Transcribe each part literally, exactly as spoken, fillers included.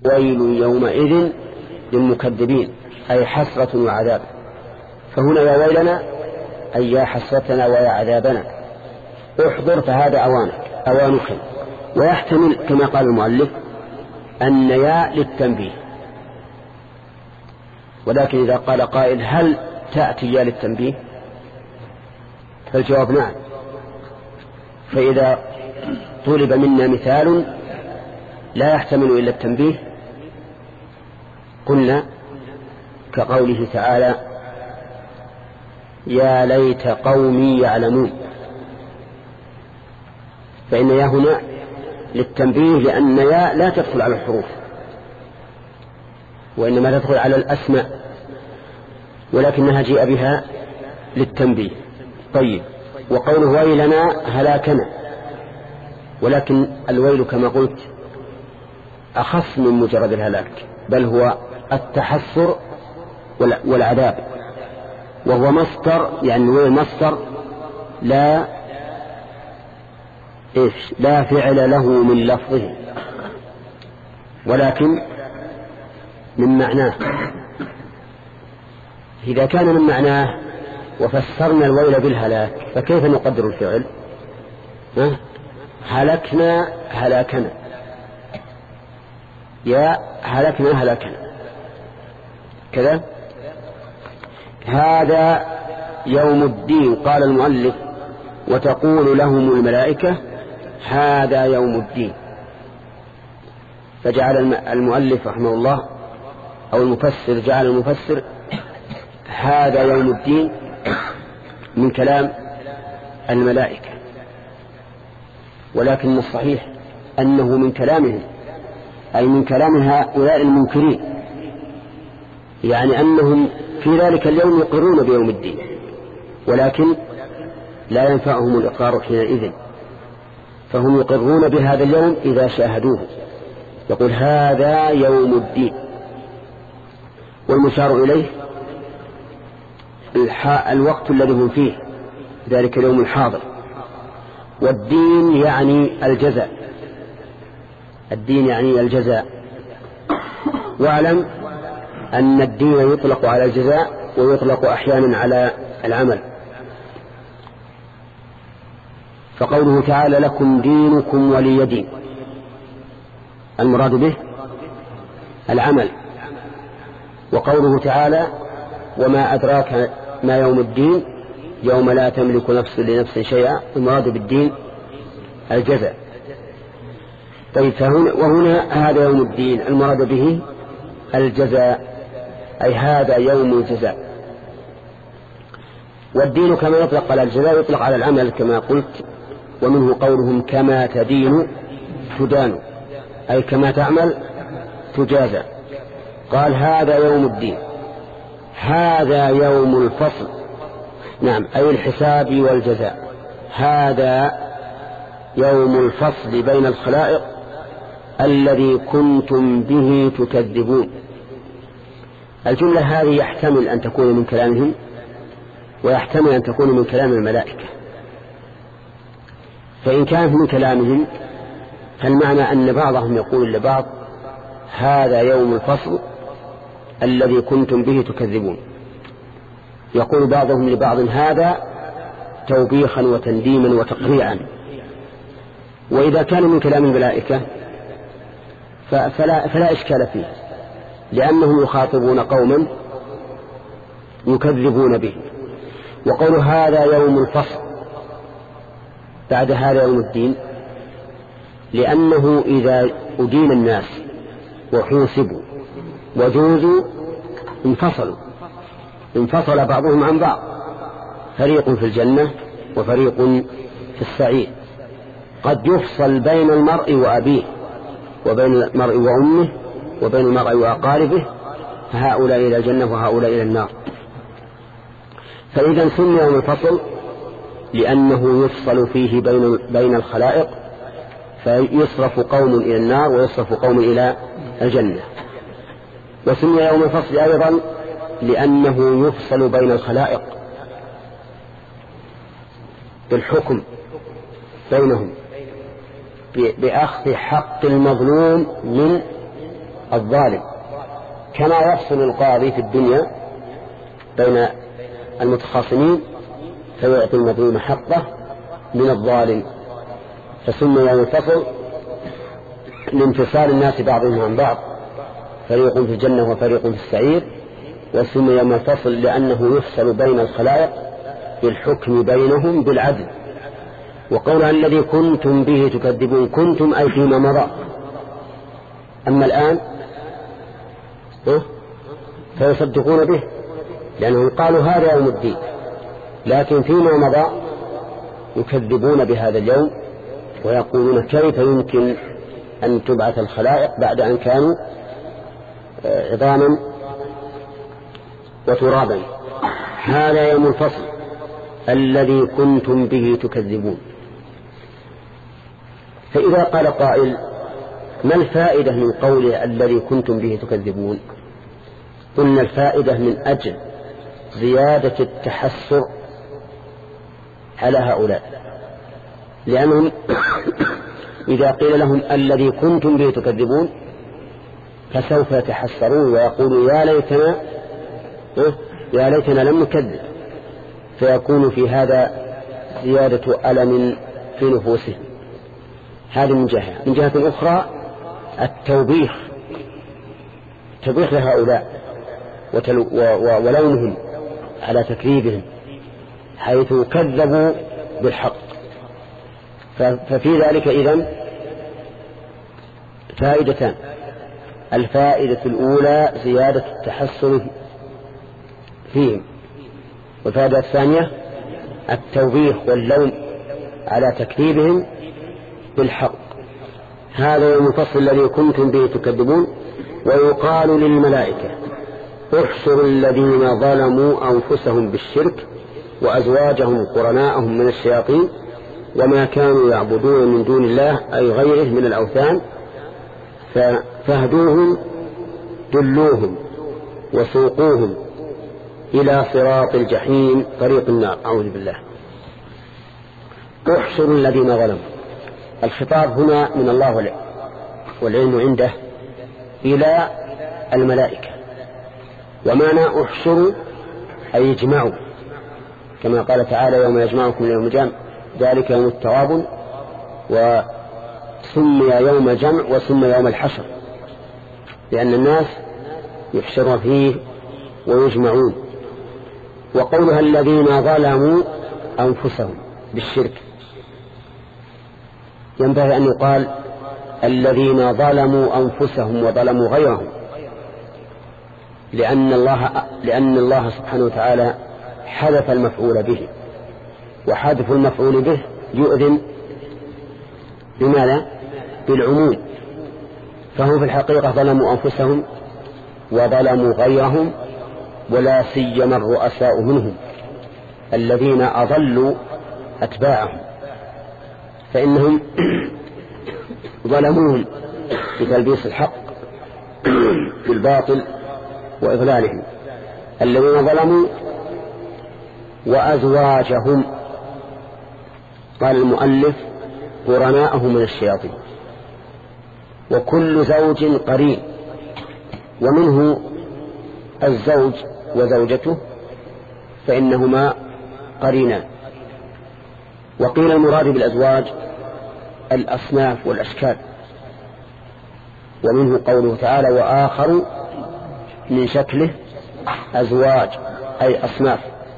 ويل يومئذ للمكذبين أي حسرة وعذاب. فهنا يا ويلنا أي يا حسرتنا ويا عذابنا احضر فهذا أوانك أوانك. ويحتمل كما قال المؤلف أن يا للتنبيه، ولكن إذا قال قائل هل تأتي يا للتنبيه فالجواب نعم. فإذا طلب منا مثال لا يحتمل إلا التنبيه قلنا كقوله تعالى يا ليت قومي يعلمون، فإن يا هنا للتنبيه لأن يا لا تدخل على الحروف وإنما تدخل على الأسماء، ولكنها جاء بها للتنبيه. طيب، وقوله ويلنا هلاكنا، ولكن الويل كما قلت أخص من مجرد الهلاك، بل هو التحسر والعذاب، وهو مصدر، يعني الويل مصدر لا إيش لا فعل له من لفظه ولكن من معناه. إذا كان من معناه وفسرنا الويل بالهلاك فكيف نقدر الفعل؟ ها؟ هلكنا هلاكنا، يا هلكنا هلاكنا كذا. هذا يوم الدين. قال المؤلف وتقول لهم الملائكة هذا يوم الدين، فجعل المؤلف رحمه الله أو المفسر جعل المفسر هذا يوم الدين من كلام الملائكة، ولكن الصحيح أنه من كلامهم، أي من كلام هؤلاء المنكرين، يعني أنهم في ذلك اليوم يقرون بيوم الدين ولكن لا ينفعهم الإقرار حينئذ، فهم يقرون بهذا اليوم إذا شاهدوه. يقول هذا يوم الدين، والمشار إليه الوقت الذي هم فيه ذلك اليوم الحاضر. والدين يعني الجزاء، الدين يعني الجزاء. واعلم أن الدين يطلق على الجزاء ويطلق أحيانا على العمل. فقوله تعالى لكم دينكم ولي دين، المراد به العمل. وقوله تعالى وما أدراك ما يوم الدين يوم لا تملك نفس لنفس شيئا، المراد بالدين الجزاء. طيب، فهنا وهنا هذا يوم الدين المراد به الجزاء، أي هذا يوم الجزاء. والدين كما يطلق على الجزاء يطلق على العمل كما قلت، ومنه قولهم كما تدين تدان، أي كما تعمل تجازى. قال هذا يوم الدين، هذا يوم الفصل، نعم أي الحساب والجزاء. هذا يوم الفصل بين الخلائق الذي كنتم به تكذبون. الجملة هذه يحتمل أن تكون من كلامهم ويحتمل أن تكون من كلام الملائكة. فإن كانت من كلامهم فالمعنى أن بعضهم يقول لبعض هذا يوم الفصل الذي كنتم به تكذبون، يقول بعضهم لبعض هذا توبيخا وتنديما وتقريعا. وإذا كان من كلام الملائكة فلا, فلا إشكال فيه، لأنهم يخاطبون قوما يكذبون به. وقول هذا يوم الفصل بعد هذا يوم الدين، لأنه إذا أدين الناس وحوسبوا وجوزوا انفصلوا، انفصل بعضهم عن بعض، فريق في الجنة وفريق في السعير. قد يفصل بين المرء وأبيه وبين المرء وأمه وبين المرء وأقاربه، فهؤلاء إلى الجنة وهؤلاء إلى النار. فإذا سمي يوم الفصل لأنه يفصل فيه بين بين الخلائق، فيصرف قوم إلى النار ويصرف قوم إلى الجنة. وسمي يوم الفصل أيضا لأنه يفصل بين الخلائق بالحكم بينهم بأخذ حق المظلوم من الظالم، كما يفصل القاضي في الدنيا بين المتخاصمين فيعطي المظلوم حقه من الظالم، فسمي يوم الفصل لانفصال الناس بعضهم عن بعض، فريق في الجنة وفريق في السعير. وسمي يوم الفصل لأنه يفصل بين الخلائق بالحكم بينهم بالعدل. وقول الذي كنتم به تكذبون، كنتم أي فيما مضى، أما الآن فيصدقون به لأنهم قالوا هذا يوم الدين، لكن فيما مضى يكذبون بهذا اليوم ويقولون كيف يمكن أن تبعث الخلائق بعد أن كانوا عظاما وترابا. هذا يوم الفصل الذي كنتم به تكذبون. فإذا قال قائل ما الفائدة من قوله الذي كنتم به تكذبون؟ قلنا الفائدة من أجل زيادة التحسر على هؤلاء، لأنهم إذا قيل لهم الذي كنتم به تكذبون فسوف يتحسرون ويقولوا يا ليتنا يا ليتنا لم نكذب، فيكون في هذا زيادة ألم في نفوسهم. هذه من جهة. من جهة أخرى التوبيخ توبيخ لهؤلاء ولومهم على تكذيبهم حيث كذبوا بالحق. ففي ذلك إذن فائدتان: الفائدة الأولى زيادة التحسن فيهم، والفائدة الثانية التوبيخ واللوم على تكذيبهم بالحق. هذا يوم الفصل الذي كنتم به تكذبون. ويقال للملائكة احشروا الذين ظلموا أنفسهم بالشرك وأزواجهم قرناءهم من الشياطين وما كانوا يعبدون من دون الله أي غيره من الأوثان فاهدوهم دلوهم وسوقوهم إلى صراط الجحيم طريق النار. أعوذ بالله. احشروا الذين ظلموا، الخطاب هنا من الله والعلم عنده إلى الملائكة، ومعنى احشروا أي يجمعوا، كما قال تعالى يوم يجمعكم يوم الجمع ذلك يوم التغابن، وسمي يوم الجمع وسمي يوم الحشر لأن الناس يحشرون فيه ويجمعون. وقولها الذين ظلموا أنفسهم بالشرك ينبغي أن يقال الذين ظلموا أنفسهم وظلموا غيرهم، لأن الله, لأن الله سبحانه وتعالى حذف المفعول به، وحذف المفعول به يؤذن بماذا؟ بالعموم. فهم في الحقيقة ظلموا أنفسهم وظلموا غيرهم، ولا سيما الرؤساء منهم الذين أضلوا أتباعهم، فإنهم ظلموهم بتلبيس الحق بالباطل وإضلالهم. الذين ظلموا وأزواجهم، قال المؤلف قرناءهم من الشياطين، وكل زوج قرين، ومنه الزوج وزوجته فإنهما قرينان. وقيل المراد بالأزواج الأصناف والأشكال، ومنه قوله تعالى وآخر من شكله أزواج أي أصناف،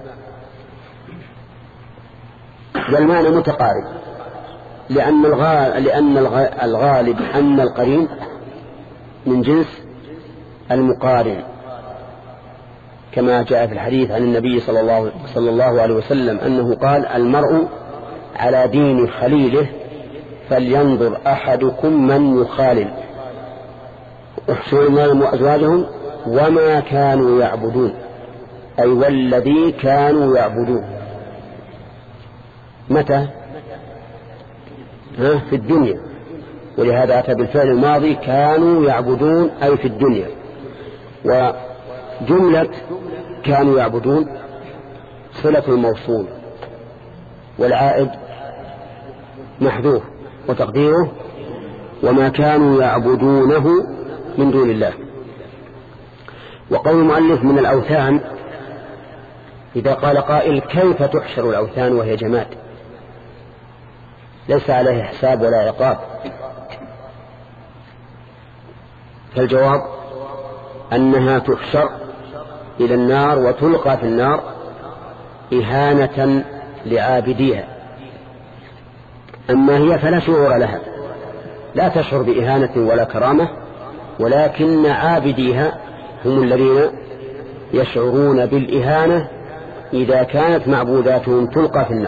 والمعنى متقارب، لأن الغالب, لأن الغالب أن القرين من جنس المقارن، كما جاء في الحديث عن النبي صلى الله, صلى الله عليه وسلم أنه قال المرء على دين خليله فلينظر أحدكم من يخالل. احشروا النار وأزواجهم وما كانوا يعبدون أي والذي كانوا يعبدون. متى؟ ها في الدنيا، ولهذا أتى بالفعل الماضي كانوا يعبدون أي في الدنيا. وجملة كانوا يعبدون صلة الموصول والعائد محذوف، وتقديره وما كانوا يعبدونه من دون الله. وقول المؤلف من الأوثان، إذا قال قائل كيف تحشر الأوثان وهي جماد ليس عليه حساب ولا عقاب؟ فالجواب أنها تحشر إلى النار وتلقى في النار إهانة لعابديها. أما هي فلا شعور لها، لا تشعر بإهانة ولا كرامة، ولكن عابديها هم الذين يشعرون بالإهانة إذا كانت معبوداتهم تلقى في النار.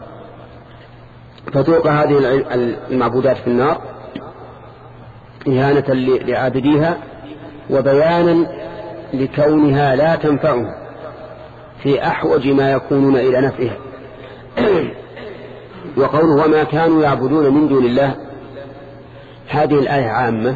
فتلقى هذه المعبودات في النار إهانة لعابديها وبيانا لكونها لا تنفعهم في أحوج ما يكونون إلى نفعها. وقوله وما كانوا يعبدون من دون الله، هذه الآية عامة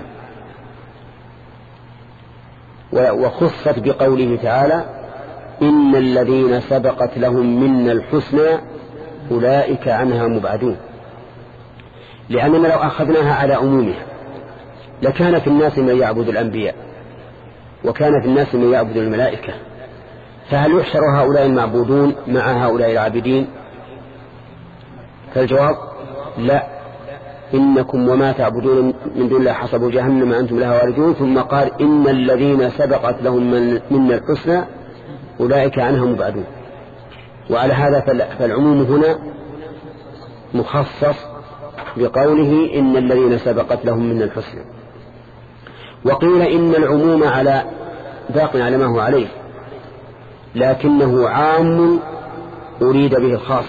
وخصت بقوله تعالى إن الذين سبقت لهم منا الحسنى أولئك عنها مبعدون. لأننا لو أخذناها على عمومها لكان في الناس من يعبد الأنبياء وكان في الناس من يعبد الملائكة، فهل يحشر هؤلاء المعبودون مع هؤلاء العابدين؟ فالجواب لا، إنكم وما تعبدون من دون الله حسب جهنم أنتم لها واردون. ثم قال إن الذين سبقت لهم من منا الحسنى أولئك عنها مبعدون. وعلى هذا فالعموم هنا مخصص بقوله إن الذين سبقت لهم منا الحسنى. وقيل إن العموم على باق على ما هو عليه، لكنه عام أريد به الخاص،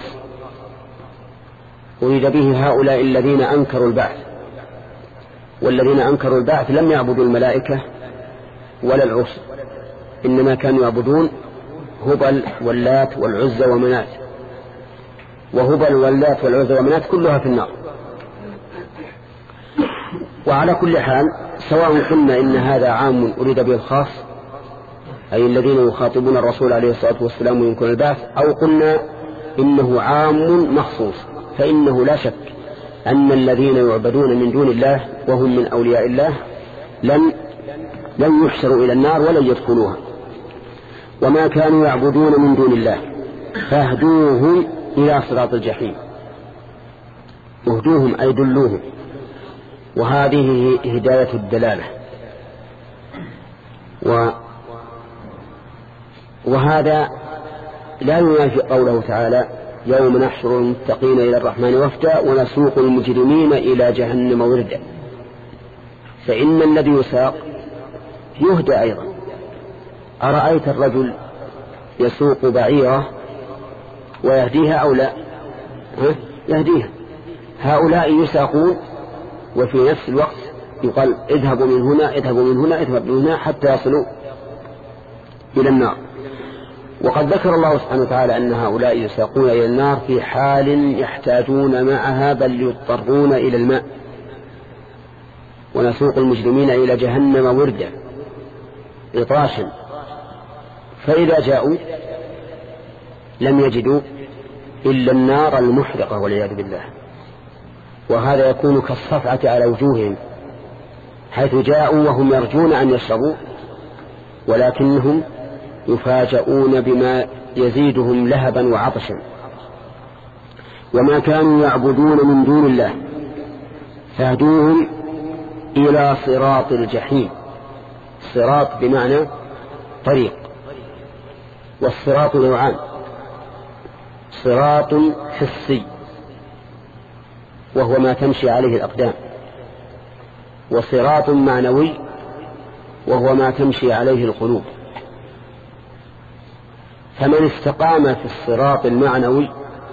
أريد به هؤلاء الذين أنكروا البعث. والذين أنكروا البعث لم يعبدوا الملائكة ولا العرس، إنما كانوا يعبدون هبل واللات والعزى ومنات، وهبل واللات والعزى ومنات كلها في النار. وعلى كل حال سواء قلنا إن هذا عام أريد به الخاص أي الذين يخاطبون الرسول عليه الصلاة والسلام وينكرون البعث، أو قلنا إنه عام مخصوص، فإنه لا شك أن الذين يعبدون من دون الله وهم من أولياء الله لن لن يحشروا إلى النار ولن يدخلوها. وما كانوا يعبدون من دون الله فاهدوهم إلى صراط الجحيم. اهدوهم أي دلوهم، وهذه هداية الدلالة. و وهذا لا ينافي قوله تعالى يوم نحشر المتقين إلى الرحمن وفدا ونسوق المجرمين إلى جهنم وردا. فإن الذي يساق يهدى أيضا. أرأيت الرجل يسوق بعيرة ويهديها أو لا؟ يهديها. هؤلاء يساقون وفي نفس الوقت يقال اذهبوا من هنا اذهبوا من هنا اذهبوا من هنا حتى يصلوا إلى النار. وقد ذكر الله سبحانه وتعالى أن هؤلاء يساقون إلى النار في حال يحتاجون معها بل يضطرون إلى الماء. ونسوق المجرمين إلى جهنم وردا عطاشا، فإذا جاءوا لم يجدوا إلا النار المحرقة والعياذ بالله. وهذا يكون كالصفعة على وجوههم، حيث جاءوا وهم يرجون أن يشربوا ولكنهم يفاجؤون بما يزيدهم لهبا وعطشا. وما كانوا يعبدون من دون الله فاهدوهم إلى صراط الجحيم. صراط بمعنى طريق، والصراط نوعان: صراط حسي وهو ما تمشي عليه الأقدام، وصراط معنوي وهو ما تمشي عليه القلوب. فمن استقام في الصراط المعنوي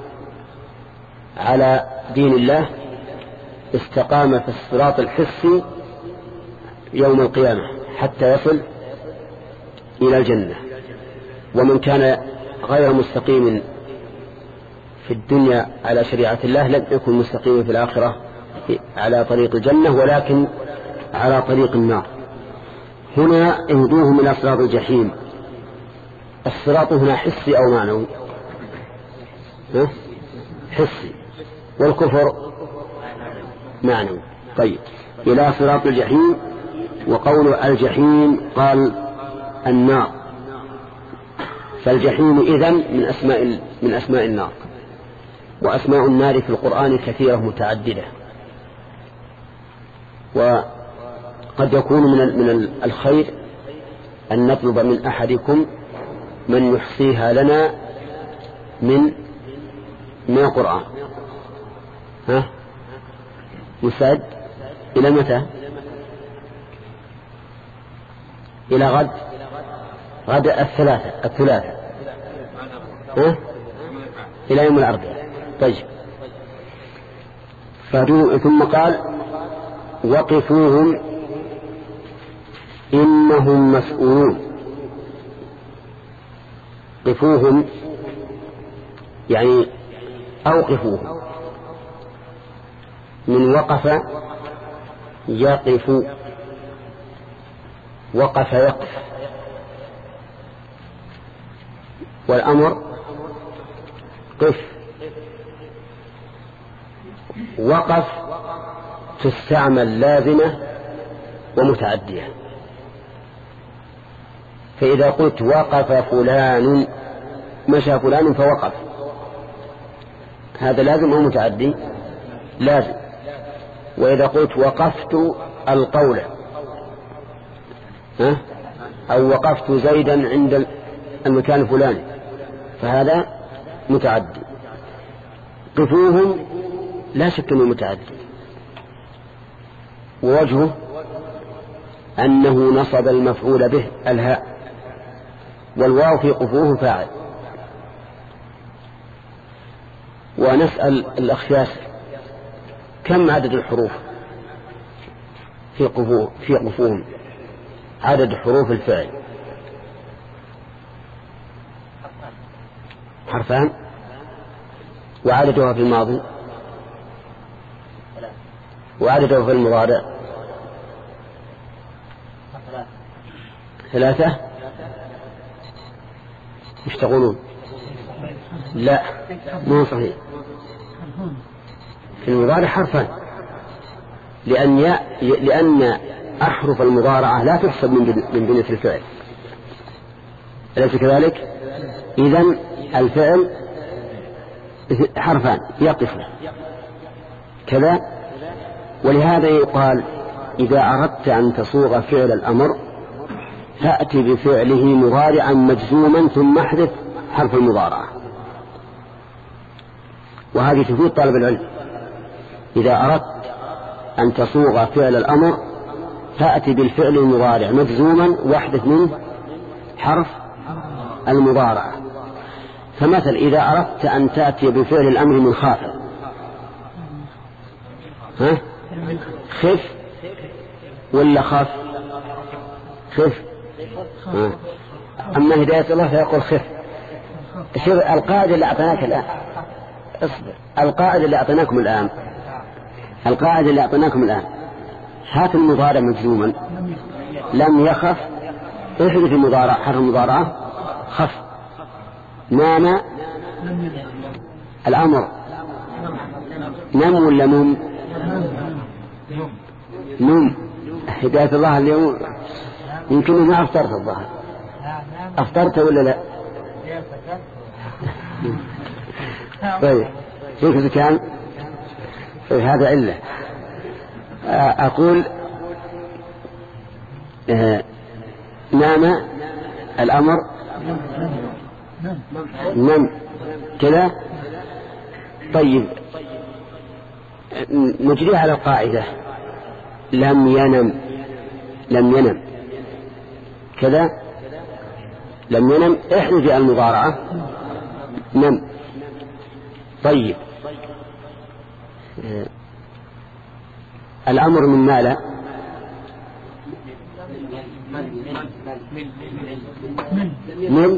على دين الله استقام في الصراط الحسي يوم القيامة حتى يصل إلى الجنة. ومن كان غير مستقيم في الدنيا على شريعة الله لن يكون مستقيما في الآخرة على طريق الجنة ولكن على طريق النار. هنا اهدوهم إلى صراط الجحيم. الصراط هنا حسي أو معنوي؟ حسي. والكفر معنوي. طيب، إلى صراط الجحيم وقول الجحيم قال النار، فالجحيم إذن من أسماء من أسماء النار. وأسماء النار في القرآن كثيرة متعددة، وقد يكون من من الخير أن نطلب من أحدكم من يحصيها لنا من من القرآن. ها مساعد إلى متى؟ إلى غد غد الثلاثة الثلاثة ها؟ إلى يوم الأربعاء. طيب. ثم قال وقفوهم إنهم مسؤولون. قفوهم يعني أوقفوهم، من وقف يقف، وقف يقف، والأمر قف. وقف تستعمل لازمة ومتعدية، فإذا قلت وقف فلان، مشى فلان فوقف، هذا لازم أو متعدي؟ لازم. وإذا قلت وقفت القول ها؟ أو وقفت زيدا عند المكان الفلاني، فهذا متعدي. قفوهم لا شك أنه متعدي، ووجهه أنه نصب المفعول به الهاء، والواو في قفوه فاعل. ونسأل الأخ ياسر كم عدد الحروف في قفوه في قفوهم؟ عدد حروف الفعل حرفان، وعددها في الماضي، وعددها في المضارع ثلاثة. مش تقولون؟ لا مو صحيح. في المضارع حرفان، لأن ي... لأن أحرف المضارعة لا تحسب من من بنية الفعل، أليس كذلك؟ إذن الفعل حرفان يقف كذا. ولهذا يقال إذا أردت أن تصوغ فعل الأمر فأتي بفعله مضارعا مجزوما ثم احذف حرف المضارعة. وهذه تفيد طالب العلم. إذا أردت أن تصوغ فعل الأمر فأتي بالفعل المضارع مجزوما واحذف منه حرف المضارعة. فمثل إذا أردت أن تأتي بفعل الأمر من خاف، ها؟ خف ولا خاف؟ خف. ها. أما هداية الله فيقول خف. شوف القاعدة اللي أعطيناك الآن، اصبر، القاعدة اللي أعطيناكم الآن القاعدة اللي أعطيناكم الآن هات المضارع مجزوما لم يخف، احذف المضارع حرف المضارعة خف. نام الأمر نم ولا نم؟ نم. هداية الله اليوم يمكن ما أفطرت الظهر، أفطرت ولا لا؟ طيب كيف إذا كان هذا علة؟ أقول آه نام الأمر نم كذا. طيب نجريها على القاعدة لم ينم لم ينم كذا، لم ينم احذف المضارعة نم. طيب آه الأمر من ماذا؟ من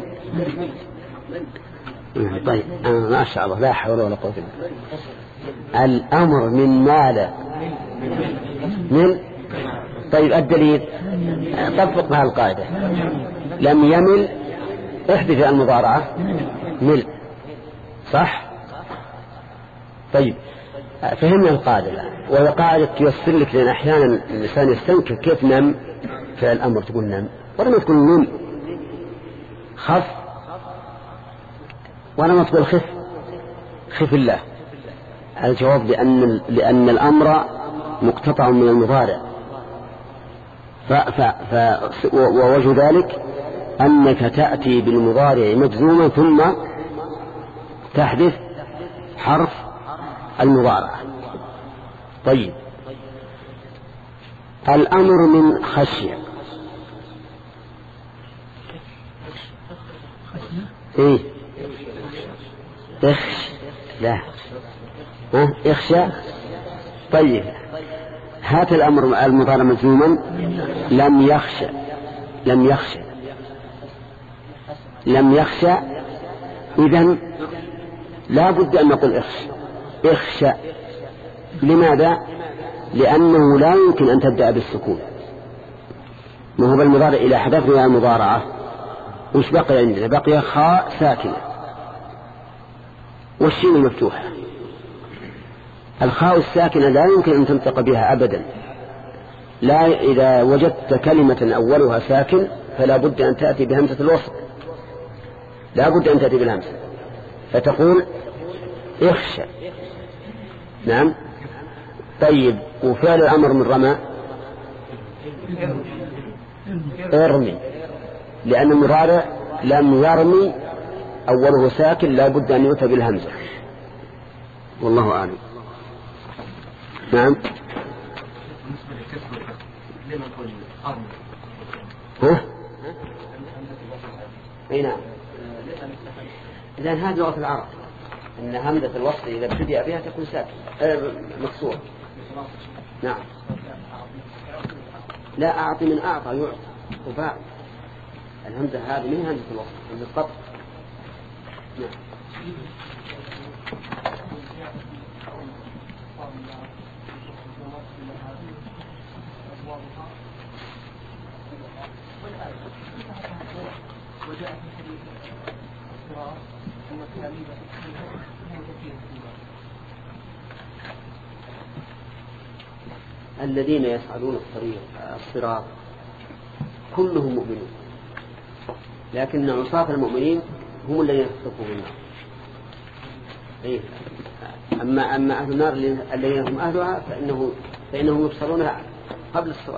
طيب آه ما شاء الله لا حول ولا قوة إلا بالله. الأمر من ماذا؟ من. طيب الدليل طبق مع القاعدة لم يمل احذف المضارعة مل، صح؟ طيب فهمنا القاعدة الآن، وهي قاعدة تيسر لك، لأن أحيانا الإنسان يستنكر كيف نم فعل الأمر تقول نم، ولما تقول نم خف، ولما تقول خف خف الله. الجواب لأن, لأن الأمر مقتطع من المضارع، ف ف ف ووجه ذلك أنك تأتي بالمضارع مجزوما ثم تحدث حرف المضارعة. طيب، الأمر من خشية. إيه اخش لا ها اخشى. طيب، هات الأمر المضارع مجزوما، لم يخشى لم يخشى لم يخشى إذن لا بد أن نقول اخشى اخشى. لماذا؟ لأنه لا يمكن أن تبدأ بالسكون، ما هو بالمضارع إلى حدثنا المضارعة وش بقي عندنا؟ بقي خاء ساكنة والشين المفتوحة. الخاء الساكنة لا يمكن أن تنطق بها أبدا، لا إذا وجدت كلمة أولها ساكن فلا بد أن تأتي بهمزة الوصل، لا بد أن تأتي بالهمزة، فتقول اخشى. نعم. طيب، وفعل الأمر من رمى ارمي، لأن المضارع لم يرمي أوله ساكن لا بد أن يؤتى بالهمزة، والله أعلم. نعم. ها؟ أي نعم، لأن هذه لغة العرب أن همزة الوصل إذا ابتدأ بها تكون ساكن أه مكسور. نعم. لا، أعطي من أعطى يعطي وفاء، الهمزة هذه من همزة الوصل، همزة القطع. نعم. الذين يصعدون الطريق الصراط كلهم مؤمنون، لكن عصاة المؤمنين هم الذين يخطفون النار. إيه؟ أما أما أهل النار الذين هم أهلها فإنه فإنهم يبصرون قبل الصراط،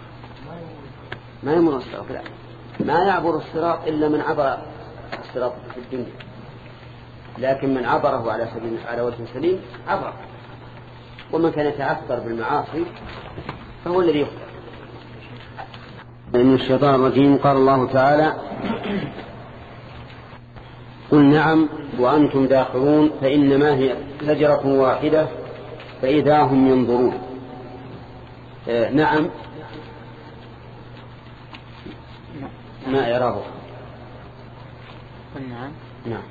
ما يمر الصراط، لا، ما يعبر الصراط إلا من عبر الصراط في الدنيا، لكن من عبره على سبيل على وجه سليم عبر، ومن كان يتعثر بالمعاصي فهو الذي يخطئ. من الشيطان الرجيم. قال الله تعالى: قل نعم وأنتم داخرون فإنما هي زجرة واحدة فإذا هم ينظرون. آه نعم، ما إعرابه؟ قل نعم. نعم.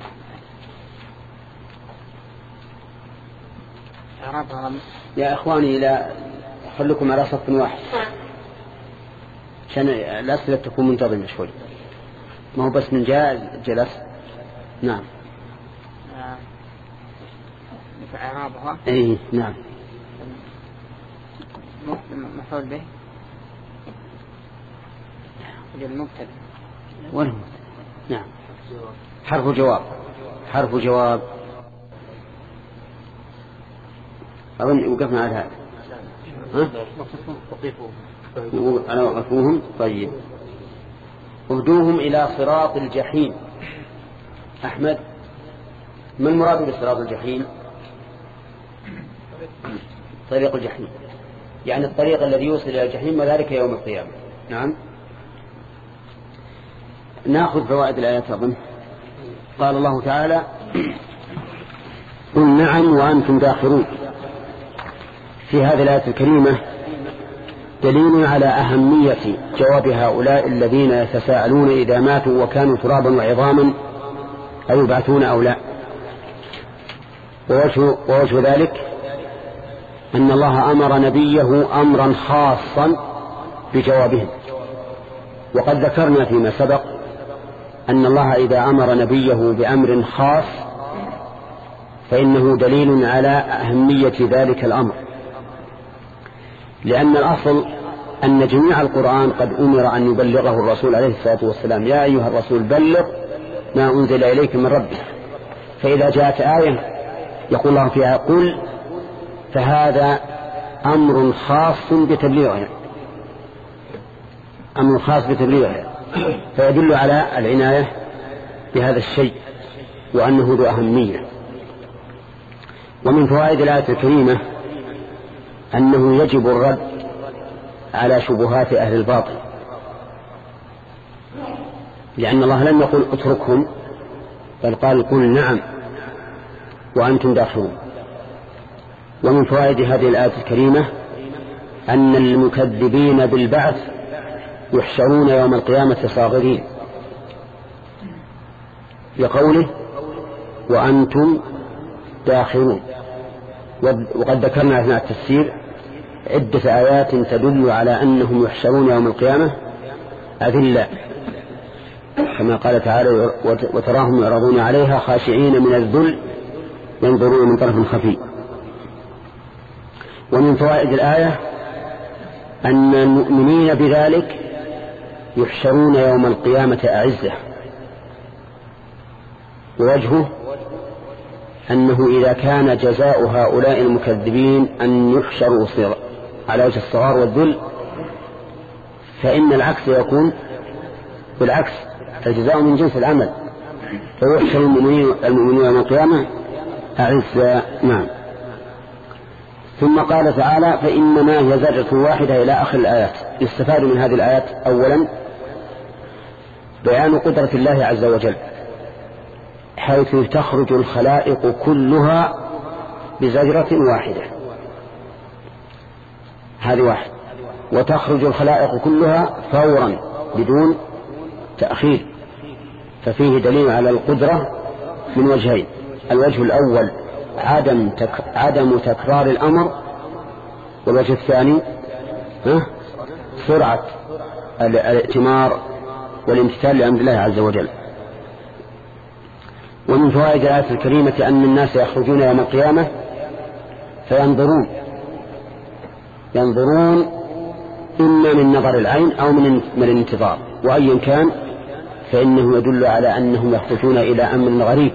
إعرابها يا إخواني لا خلكم على صف واحد عشان الأسئلة تكون منتظمة شوي، ما هو بس من جاء جلس. نعم. إعرابها إيه نعم. مفعول به المبتدأ وله. نعم. حرف جواب، حرف جواب. أظن وقفنا على هذا. ها؟ أنا وقفوهم. طيب، اهدوهم إلى صراط الجحيم. أحمد، ما المراد بصراط الجحيم؟ طريق الجحيم، يعني الطريق الذي يوصل إلى الجحيم وذلك يوم القيامة. نعم. نأخذ فوائد الآيات أظن. قال الله تعالى: قل نعم وأنتم داخرون. في هذه الآية الكريمة دليل على أهمية جواب هؤلاء الذين يتساءلون إذا ماتوا وكانوا ترابا وعظاما أيبعثون أو لا. ووجه, ووجه ذلك أن الله أمر نبيه أمرا خاصا بجوابهم، وقد ذكرنا فيما سبق أن الله إذا أمر نبيه بأمر خاص فإنه دليل على أهمية ذلك الأمر، لأن الأصل أن جميع القرآن قد أمر أن يبلغه الرسول عليه الصلاة والسلام: يا أيها الرسول بلغ ما أنزل إليك من ربك. فإذا جاءت آية يقول الله فيها قل، فهذا أمر خاص بتبليغها، أمر خاص بتبليغها، فيدل على العناية بهذا الشيء وأنه ذو أهمية. ومن فوائد الآية الكريمة أنه يجب الرد على شبهات أهل الباطل، لأن الله لم يقل اتركهم، بل قال قل نعم وأنتم داخلون. ومن فوائد هذه الآية الكريمة أن المكذبين بالبعث يحشرون يوم القيامة صاغرين، لقوله وأنتم داخلون. وقد ذكرنا أثناء التفسير عدة آيات تدل على أنهم يحشرون يوم القيامة أذلاء، كما قال تعالى وتراهم يعرضون عليها خاشعين من الذل ينظرون من طرف خفي. ومن فوائد الآية أن المؤمنين بذلك يحشرون يوم القيامة أعزة، ووجهه أنه إذا كان جزاء هؤلاء المكذبين أن يحشروا على وجه الصغار والذل، فإن العكس يكون بالعكس، الجزاء من جنس العمل، فيحشر المؤمنين يوم القيامة أعزاء. نعم. ثم قال تعالى فإنما هي زجرة واحدة إلى آخر الآيات. يستفاد من هذه الآيات أولا بيان قدرة الله عز وجل، حيث تخرج الخلائق كلها بزجرة واحدة، هذه واحد، وتخرج الخلائق كلها فورا بدون تأخير، ففيه دليل على القدرة من وجهين: الوجه الأول عدم تك... عدم تكرار الأمر، والوجه الثاني ها؟ سرعة الائتمار والامتثال لأمر الله عز وجل. ومن فوائد الآية الكريمة أن الناس يخرجون يوم القيامة فينظرون ينظرون إما من نظر العين أو من الانتظار، وأيا كان فإنه يدل على أنهم يخرجون إلى أمر غريب،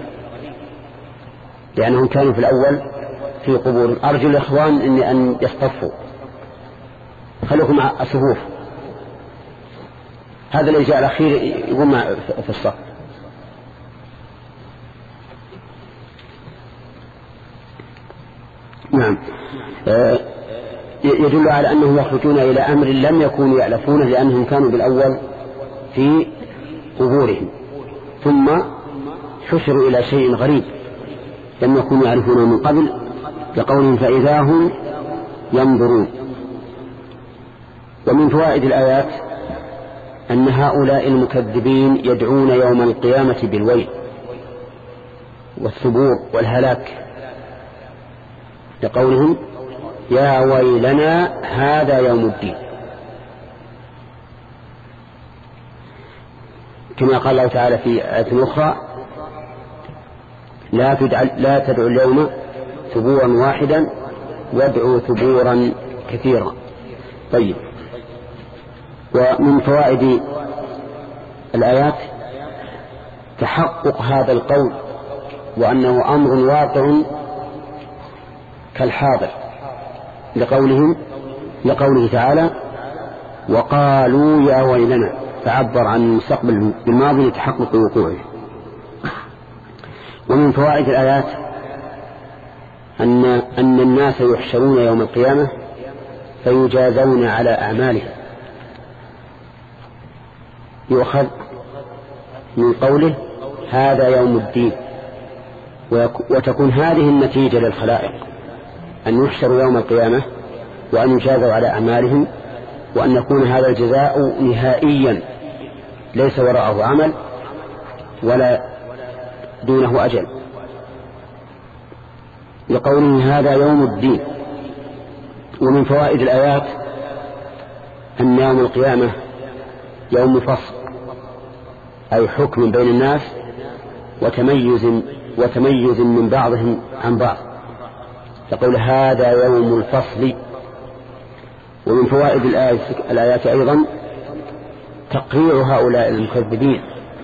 لأنهم كانوا في الأول في قبور. أرجو الإخوان إن أن يصطفوا، خلوكم مع الصفوف، هذا اللي جاء الأخير يقوم في الصف. نعم. يدل على أنهم يخرجون إلى أمر لم يكونوا يعلفونه، لأنهم كانوا بالأول في قبورهم، ثم حشروا إلى شيء غريب لم يكونوا يعرفونه من قبل، لقولهم فإذا هم ينظرون. ومن فوائد الآيات أن هؤلاء المكذبين يدعون يوم القيامة بالويل والثبور والهلاك، لقولهم يا ويلنا هذا يوم الدين، كما قال الله تعالى في آية أخرى لا تدعوا لا تدعوا اليوم ثبورا واحدا وادعوا ثبورا كثيرا. طيب. ومن فوائد الآيات تحقق هذا القول، وأنه أمر واقع كالحاضر، لقولهم لقوله تعالى وقالوا يا ويلنا، فعبر عن المستقبل بالماضي لتحقق وقوعه. ومن فوائد الآيات أن أن الناس يحشرون يوم القيامة فيجازون على أعمالهم، يؤخذ من قوله هذا يوم الدين، وتكون هذه النتيجة للخلائق أن يحشروا يوم القيامة وأن يجازوا على أعمالهم، وأن يكون هذا الجزاء نهائيا ليس وراءه عمل ولا دونه أجل، لقوله هذا يوم الدين. ومن فوائد الآيات أن يوم القيامة يوم فصل، أي حكم بين الناس وتميز وتميز من بعضهم عن بعض، يقول هذا يوم الفصل. ومن فوائد الآيات أيضا تقرير هؤلاء المكذبين،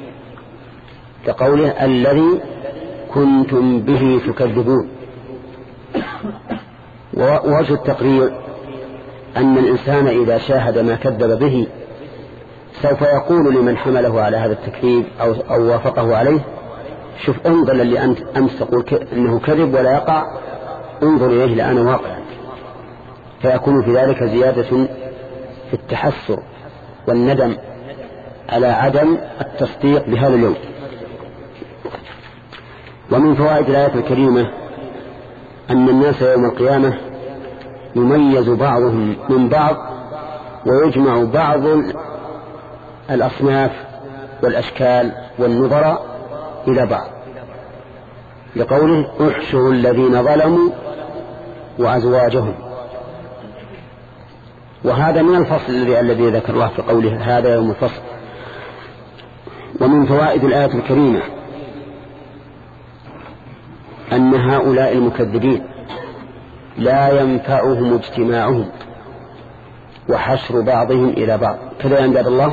كقوله الذي كنتم به تكذبون. ووجه التقرير أن الإنسان إذا شاهد ما كذب به سوف يقول لمن حمله على هذا التكذيب أو, أو وافقه عليه شوف انظر اللي أنت أمس تقول إنه كذب ولا يقع، انظر إليه لأنا واقع، فيكون في ذلك زيادة في التحسر والندم على عدم التصديق بهذا اليوم. ومن فوائد الآية الكريمة أن الناس يوم القيامة يميز بعضهم من بعض ويجمع بعض الأصناف والأشكال والنظراء إلى بعض، لقوله احشروا الذين ظلموا وأزواجهم. وهذا من الفصل الذي ذكر الله في قوله هذا يوم الفصل. ومن فوائد الآية الكريمة أن هؤلاء المكذبين لا ينفعهم اجتماعهم وحشر بعضهم إلى بعض، كذا ينبغي الله،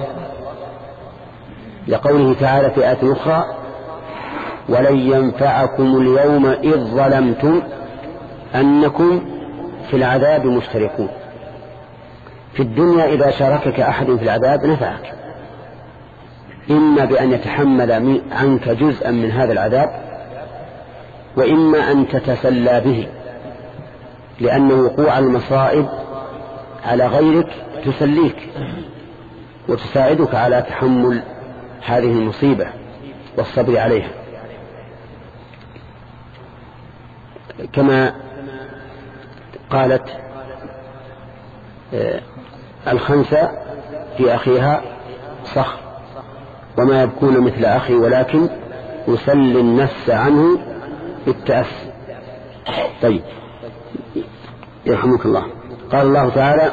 لقوله تعالى في آية أخرى ولن ينفعكم اليوم إذ ظلمتم أنكم في العذاب مشتركون. في الدنيا إذا شاركك أحد في العذاب نفعك، إما بأن يتحمل عنك جزءا من هذا العذاب، وإما أن تتسلى به، لأن وقوع المصائب على غيرك تسليك وتساعدك على تحمل هذه المصيبة والصبر عليها. كما قالت الخنسة في أخيها صخر وما يبكون مثل أخي ولكن يسلي النفس عنه بالتأسي. طيب يرحمك الله. قال الله تعالى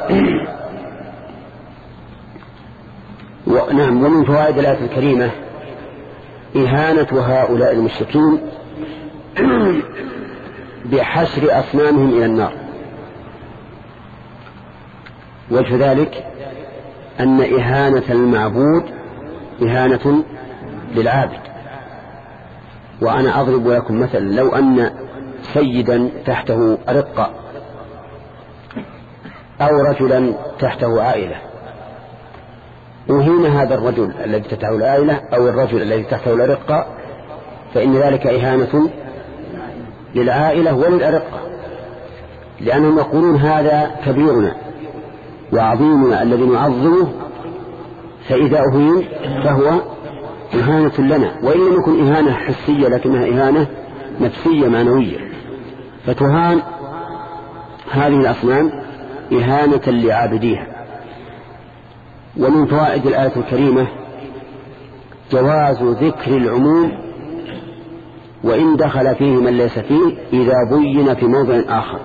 نعم ومن فوائد الآية الكريمة إهانة هؤلاء المشركين بحشر أصنامهم إلى النار. وجه ذلك أن إهانة المعبود إهانة للعابد. وأنا أضرب لكم مثلا، لو أن سيدا تحته رقة أو رجلا تحته عائلة، أهين هذا الرجل الذي تحته العائلة أو الرجل الذي تحته الرقة، فإن ذلك إهانة للعائلة وللأرقة، لأنهم يقولون هذا كبيرنا وعظيمنا الذي نعظمه، فإذا أهين فهو إهانة لنا، وإن لم يكن إهانة حسية لكنها إهانة نفسية معنوية. فتهان هذه الأصنام إهانة لعابديها. ومن فوائد الآية الكريمة جواز ذكر العموم وإن دخل فيه من ليس فيه إذا بين في موضع آخر.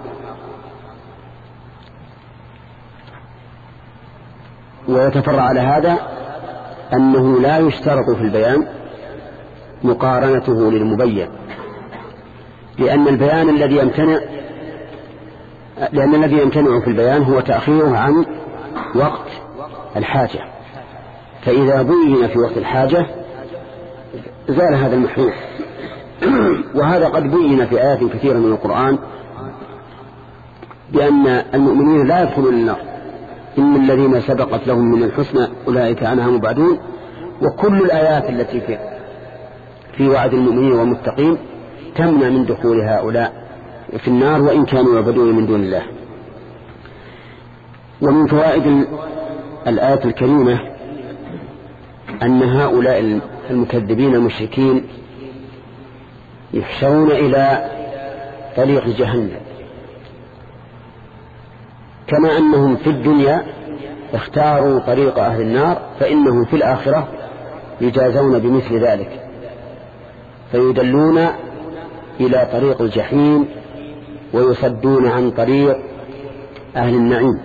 ويتفرع على هذا أنه لا يشترط في البيان مقارنته للمبين، لأن البيان الذي يمتنع لأن الذي يمتنع في البيان هو تأخيره عن وقت الحاجة، فإذا بين في وقت الحاجة زال هذا المحذور. وهذا قد بين في آيات كثيرة من القرآن بأن المؤمنين لا يدخلون النار، إن الذين سبقت لهم من الحسنى أولئك عنها مبعدون. وكل الآيات التي في في وعد المؤمنين والمتقين تمنع من دخول هؤلاء في النار وإن كانوا يعبدون من دون الله. ومن فوائد الآية الكريمة أن هؤلاء المكذبين المشركين يحشرون إلى طريق جهنم، كما أنهم في الدنيا اختاروا طريق أهل النار، فإنهم في الآخرة يجازون بمثل ذلك، فيدلون إلى طريق الجحيم ويصدون عن طريق أهل النعيم.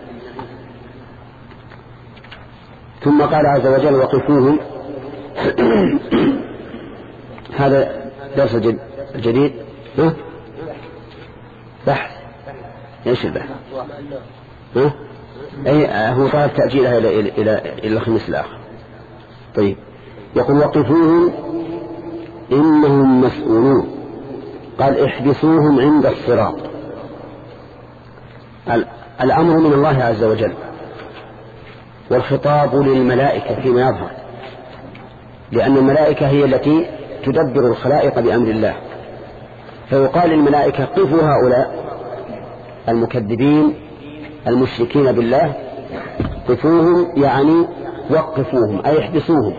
ثم قال عز وجل وقفوهم. هذا درس الجديد ها؟ بحث. ايش البحث؟ ها؟ اي هو طالب تأجيلها الى الى الى, إلى الخميس الاخر. طيب يقول وقفوهم انهم مسؤولون. قال احبسوهم عند الصراط. الامر من الله عز وجل، والخطاب للملائكة فيما يظهر، لأن الملائكة هي التي تدبر الخلائق بأمر الله، فيقال للملائكة قفوا هؤلاء المكذبين المشركين بالله، قفوهم يعني وقفوهم أي احبسوهم،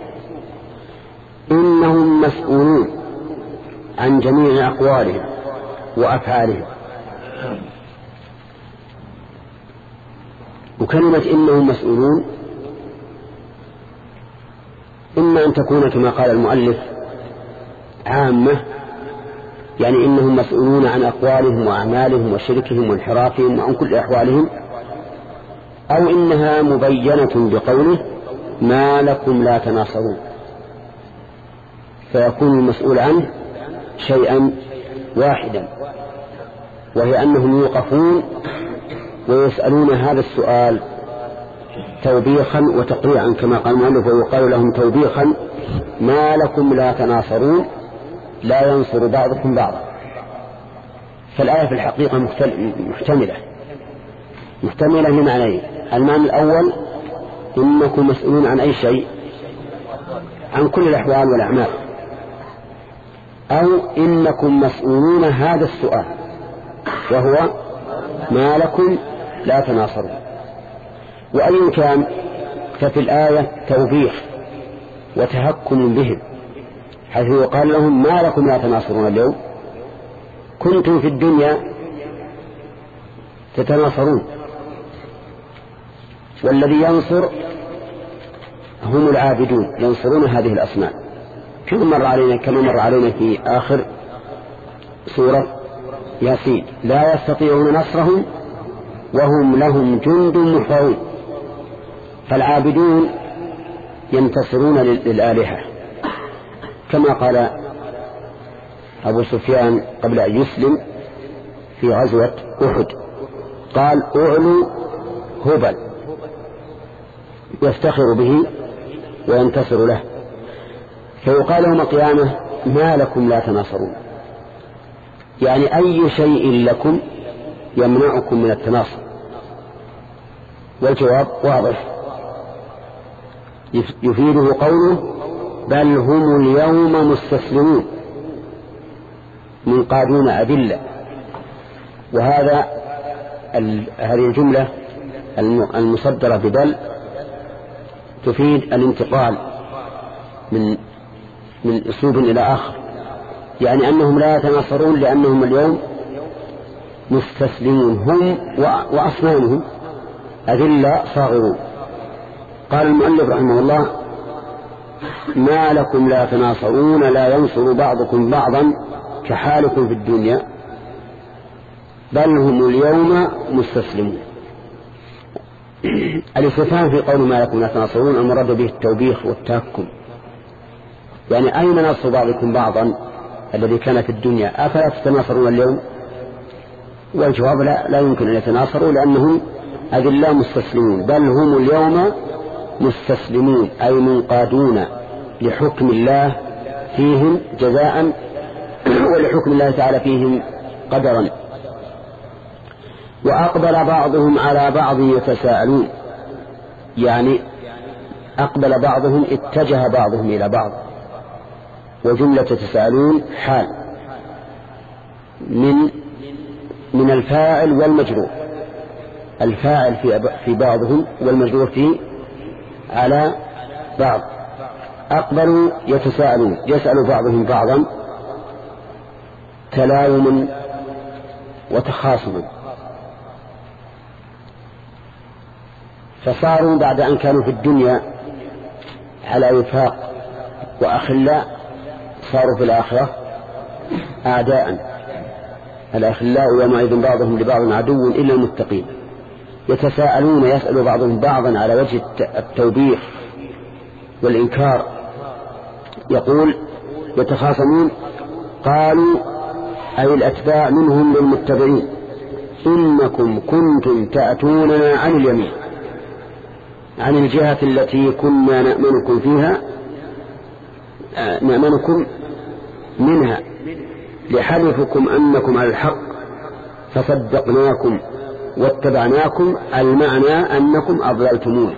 إنهم مسؤولون عن جميع أقوالهم وأفعالهم. وكلمة إنهم مسؤولون إما أن تكون كما قال المؤلف عامة، يعني إنهم مسؤولون عن أقوالهم وأعمالهم وشركهم وانحرافهم وعن كل أحوالهم، أو إنها مبينة بقوله ما لكم لا تناصرون، فيكون المسؤول عنه شيئا واحدا، وهي أنهم يوقفون ويسألون هذا السؤال توبيخا وتقريعا كما قال المؤلف، ويقال لهم توبيخا ما لكم لا تناصرون، لا ينصر بعضكم بعضا. فالآية في الحقيقة محتملة محتملة لمعنيين. المعنى الأول إنكم مسؤولون عن أي شيء، عن كل الأحوال والأعمال، أو إنكم مسؤولون هذا السؤال وهو ما لكم لا تناصرون. وأي كان ففي الآية توبيخ وتهكم بهم، حيث يقال لهم ما لكم لا تناصرون اليوم، كنتم في الدنيا تتناصرون، والذي ينصر هم العابدون ينصرون هذه الأصنام، كما مر علينا كما مر علينا في آخر سورة ياسين لا يستطيعون نصرهم وهم لهم جند محضرون. فالعابدون ينتصرون للآلهة، كما قال أبو سفيان قبل أن يسلم في غزوة أحد، قال أعلو هبل، يفتخر به وينتصر له. فيقال يوم القيامة ما لكم لا تناصرون، يعني أي شيء لكم يمنعكم من التناصر؟ والجواب واضح، يفيده قوله بل هم اليوم مستسلمون منقادون أذلة. وهذا هذه الجملة المصدرة ببل تفيد الانتقال من من أسلوب إلى آخر، يعني أنهم لا يتناصرون لأنهم اليوم مستسلمون هم وأصنامهم أذلة صاغرون. قال المؤلف رحمه الله ما لكم لا تناصرون لا ينصر بعضكم بعضا كحالكم في الدنيا بل هم اليوم مستسلمون. الاستفهام في قول ما لكم لا تناصرون المراد به التوبيخ والتهكم، يعني أين نصر بعضكم بعضا الذي كان في الدنيا؟ أفلا تتناصرون اليوم؟ والجواب لا, لا يمكن أن يتناصروا لأنهم أذلاء مستسلمون، بل هم اليوم مستسلمون أي منقادون لحكم الله فيهم جزاء ولحكم الله تعالى فيهم قدرا. وأقبل بعضهم على بعض يتساءلون، يعني أقبل بعضهم اتجه بعضهم إلى بعض، وجملة تتساءلون حال من من الفاعل والمجرور، الفاعل في في بعضهم والمجرور في على بعض. أقبلوا يتساءلون يسأل بعضهم بعضا تلاوما وتخاصما، فصاروا بعد أن كانوا في الدنيا على وفاق وأخلاء صاروا في الآخرة أعداء. الأخلاء يومئذ بعضهم لبعض عدو إلا المتقين. يتساءلون يسأل بعضهم بعضا على وجه التوبيخ والإنكار. يقول يتخاصمون قالوا أي الأتباع منهم للمتبعين إنكم كنتم تأتوننا عن اليمين، عن الجهة التي كنا نأمنكم فيها، نأمنكم منها لحلفكم أنكم على الحق فصدقناكم واتبعناكم، المعنى أنكم أضللتمون.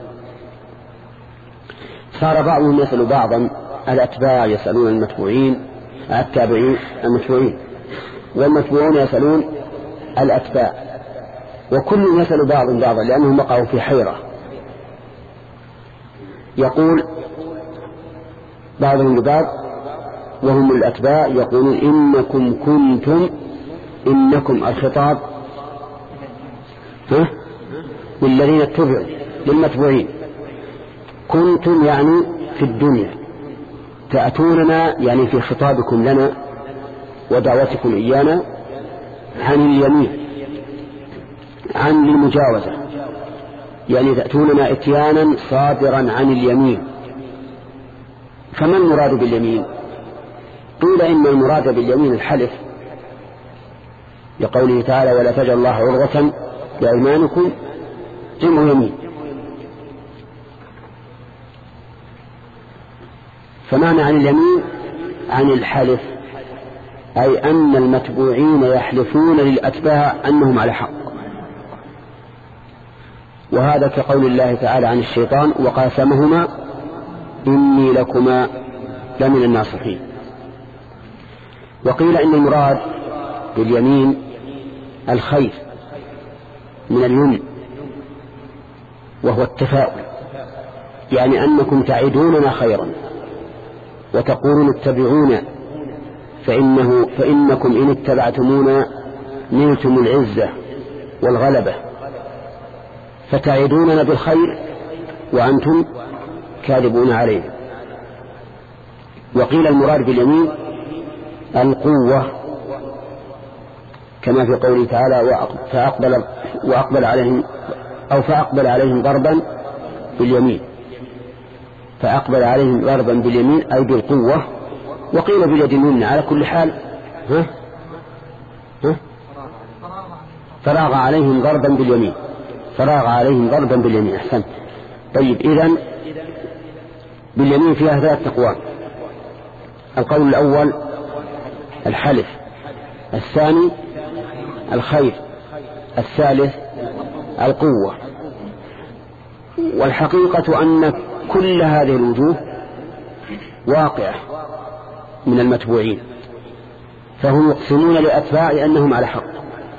صار بعضهم يسأل بعضا، الأتباع يسألون المتبوعين، التابعين المتبوعين، والمتبوعون يسألون الأتباع، وكل يسأل بعض بعضا لأنهم وقعوا في حيرة. يقول بعضهم لبعض وهم الأتباع يقولون إنكم كنتم، إنكم الخطاب ها للذين اتبعوا للمتبوعين، كنتم يعني في الدنيا، تأتوننا يعني في خطابكم لنا ودعوتكم إيانا عن اليمين، عن المجاوزة، يعني تأتوننا اتيانا صادرا عن اليمين. فما المراد باليمين؟ قيل إن المراد باليمين الحلف، لقوله تعالى ولا تجعل الله عرضة لأيمانكم، جمع يمين. فمعنى عن اليمين عن الحلف، أي أن المتبوعين يحلفون للأتباع أنهم على حق. وهذا كقول الله تعالى عن الشيطان وقاسمهما إني لكما لمن الناصحين. وقيل إن المراد باليمين الخير من اليمن، وهو التفاؤل، يعني أنكم تعدوننا خيرا وتقولون اتبعونا فإنه فإنكم إن اتبعتمونا نلتم العزة والغلبة، فتعدوننا بالخير وأنتم كاذبون عليه. وقيل المراد باليمين القوة، كما في قوله تعالى فأقبل, وأقبل عليهم أو فأقبل عليهم ضربا باليمين، فأقبل عليهم ضربا باليمين أي بالقوة. وقيل باليد اليمنى، على كل حال ها ها فراغ عليهم ضربا باليمين، فراغ عليهم ضربا باليمين. أحسن. طيب، إذن باليمين فيها ثلاث أقوال: القول الأول الحلف، الثاني الخير، الثالث القوة. والحقيقة أن كل هذه الوجوه واقعة من المتبوعين، فهم يقسمون لأتباع أنهم على حق،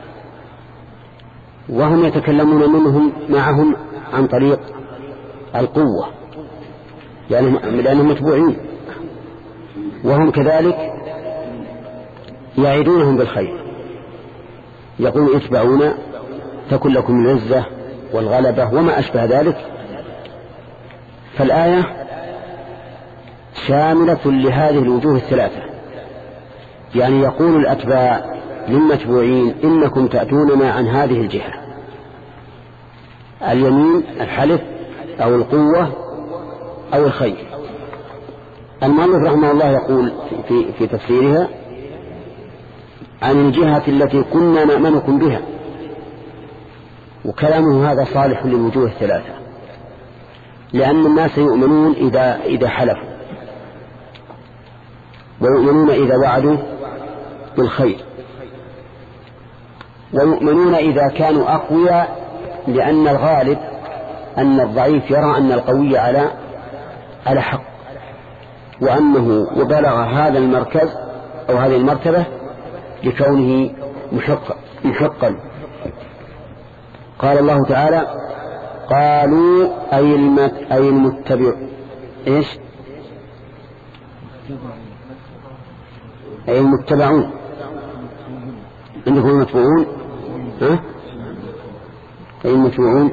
وهم يتكلمون منهم معهم عن طريق القوة لأنهم متبوعين، وهم كذلك يعيدونهم بالخير، يقول اتبعونا تكن لكم العزة والغلبة وما أشبه ذلك. فالآية شاملة لهذه الوجوه الثلاثة، يعني يقول الأتباع للمتبوعين إنكم تأتوننا عن هذه الجهة، اليمين الحلف أو القوة أو الخير. المؤلف رحمه الله يقول في, في تفسيرها عن الجهة التي كنا نأمنكم بها، وكلامه هذا صالح للوجوه الثلاثة، لأن الناس يؤمنون إذا, إذا حلفوا، ويؤمنون إذا وعدوا بالخير، ويؤمنون إذا كانوا أقوياء، لأن الغالب أن الضعيف يرى أن القوي على على حق، وأنه وبلغ هذا المركز أو هذه المرتبة لكونه محقا محقا. قال الله تعالى قالوا أي أي المتبع إيش أي المتبعون، عندكم المتبعون ها أي المتبعون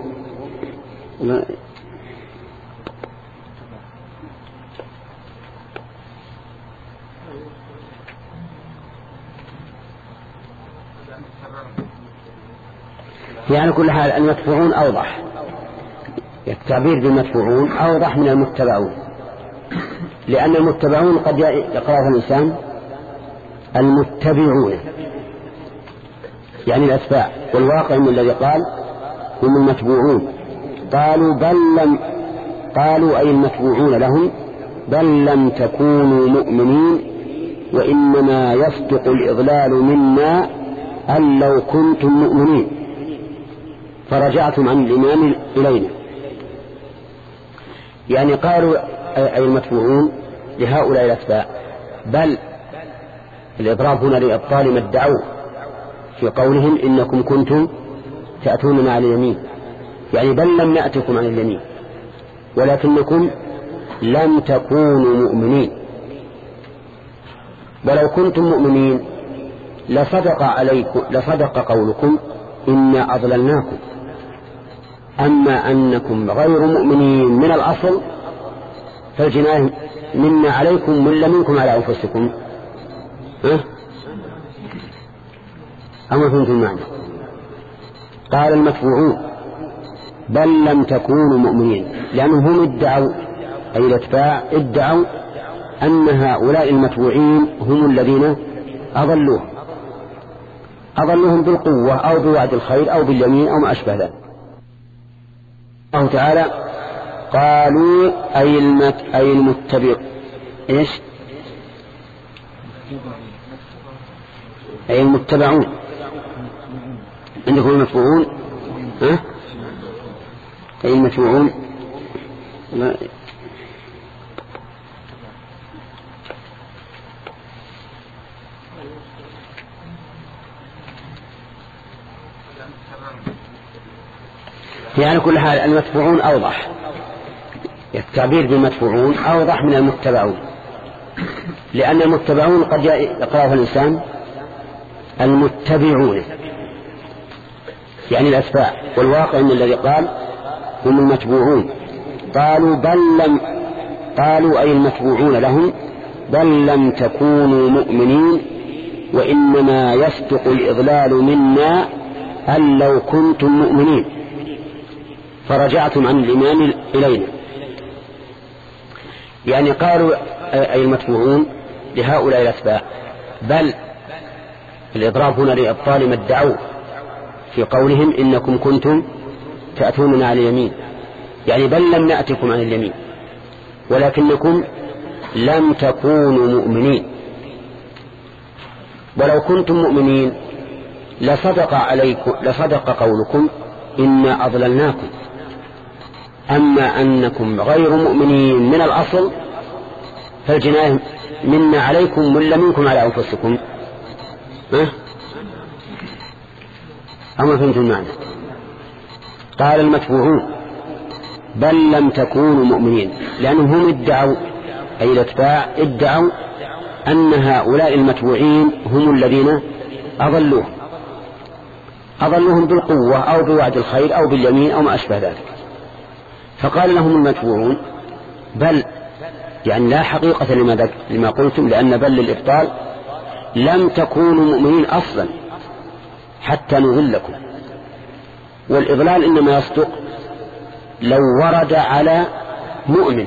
يعني كل حال المتبعون أوضح، التعبير بالمتبعون أوضح من المتبعون، لأن المتبعون قد يقرأه الإنسان المتبعون يعني الأتباع، والواقع من الذي قال هم المتبوعون. قالوا بل لم قالوا أي المتبوعون لهم بل لم تكونوا مؤمنين وإنما يصدق الإضلال منا أن لو كنتم مؤمنين فرجعتم عن الإيمان إلينا. يعني قالوا أي المتبوعون لهؤلاء الأتباع بل الإضراب هنا لإبطال ما ادعوا في قولهم إنكم كنتم تأتوننا على اليمين، يعني بل لم نأتكم عن اليمين ولكنكم لم تكونوا مؤمنين. ولو كنتم مؤمنين لصدق عليكم لصدق قولكم إنا أضللناكم. أما أنكم غير مؤمنين من الأصل فالجناح منا عليكم ولا منكم على أنفسكم. ها؟ أما فهمتم المعنى؟ قال المتبوعون بل لم تكونوا مؤمنين، لأنهم هم ادعوا أي الأتباع ادعوا أن هؤلاء المتبوعين هم الذين أضلوهم أضلوهم بالقوة أو بوعد الخير أو باليمين أو ما أشبه ذلك. الله تعالى قالوا أي المت أي المتبع إيش أي المتبعون. عندكم المتبوعون ها أي المتبوعون لا يعني كل حال المتبوعون أوضح، التعبير بالمتبوعون أوضح من المتبعون، لأن المتبعون قد يقرأه الإنسان المتبعون يعني الأتباع، والواقع من الذي قال هم المتبوعون. قالوا بل لم قالوا أي المتبوعون لهم بل لم تكونوا مؤمنين وإنما يصدق الإضلال منا أن لو كنتم مؤمنين فرجعتم عن الإيمان إلينا. يعني قالوا أي المتبوعون لهؤلاء الأتباع بل الإضراب هنا لإبطال ما ادعوا في قولهم إنكم كنتم تأتوننا على اليمين، يعني بل لم نأتكم عن اليمين ولكنكم لم تكونوا مؤمنين. ولو كنتم مؤمنين لصدق عليكم لصدق قولكم إنا أضللناكم. أما أنكم غير مؤمنين من الأصل فالجناح منا عليكم ولا منكم على أنفسكم. ها؟ أما فهمتم المعنى؟ قال المتبوعون بل لم تكونوا مؤمنين، لأنهم هم ادعوا أي الأتباع ادعوا أن هؤلاء المتبوعين هم الذين أضلوهم أضلوهم بالقوة أو بوعد الخير أو باليمين أو ما أشبه ذلك. فقال لهم المتبوعون بل يعني لا حقيقة لما, لما قلتم، لأن بل للإبطال لم تكونوا مؤمنين أصلا حتى نضلكم. والإضلال إنما يصدق لو ورد على مؤمن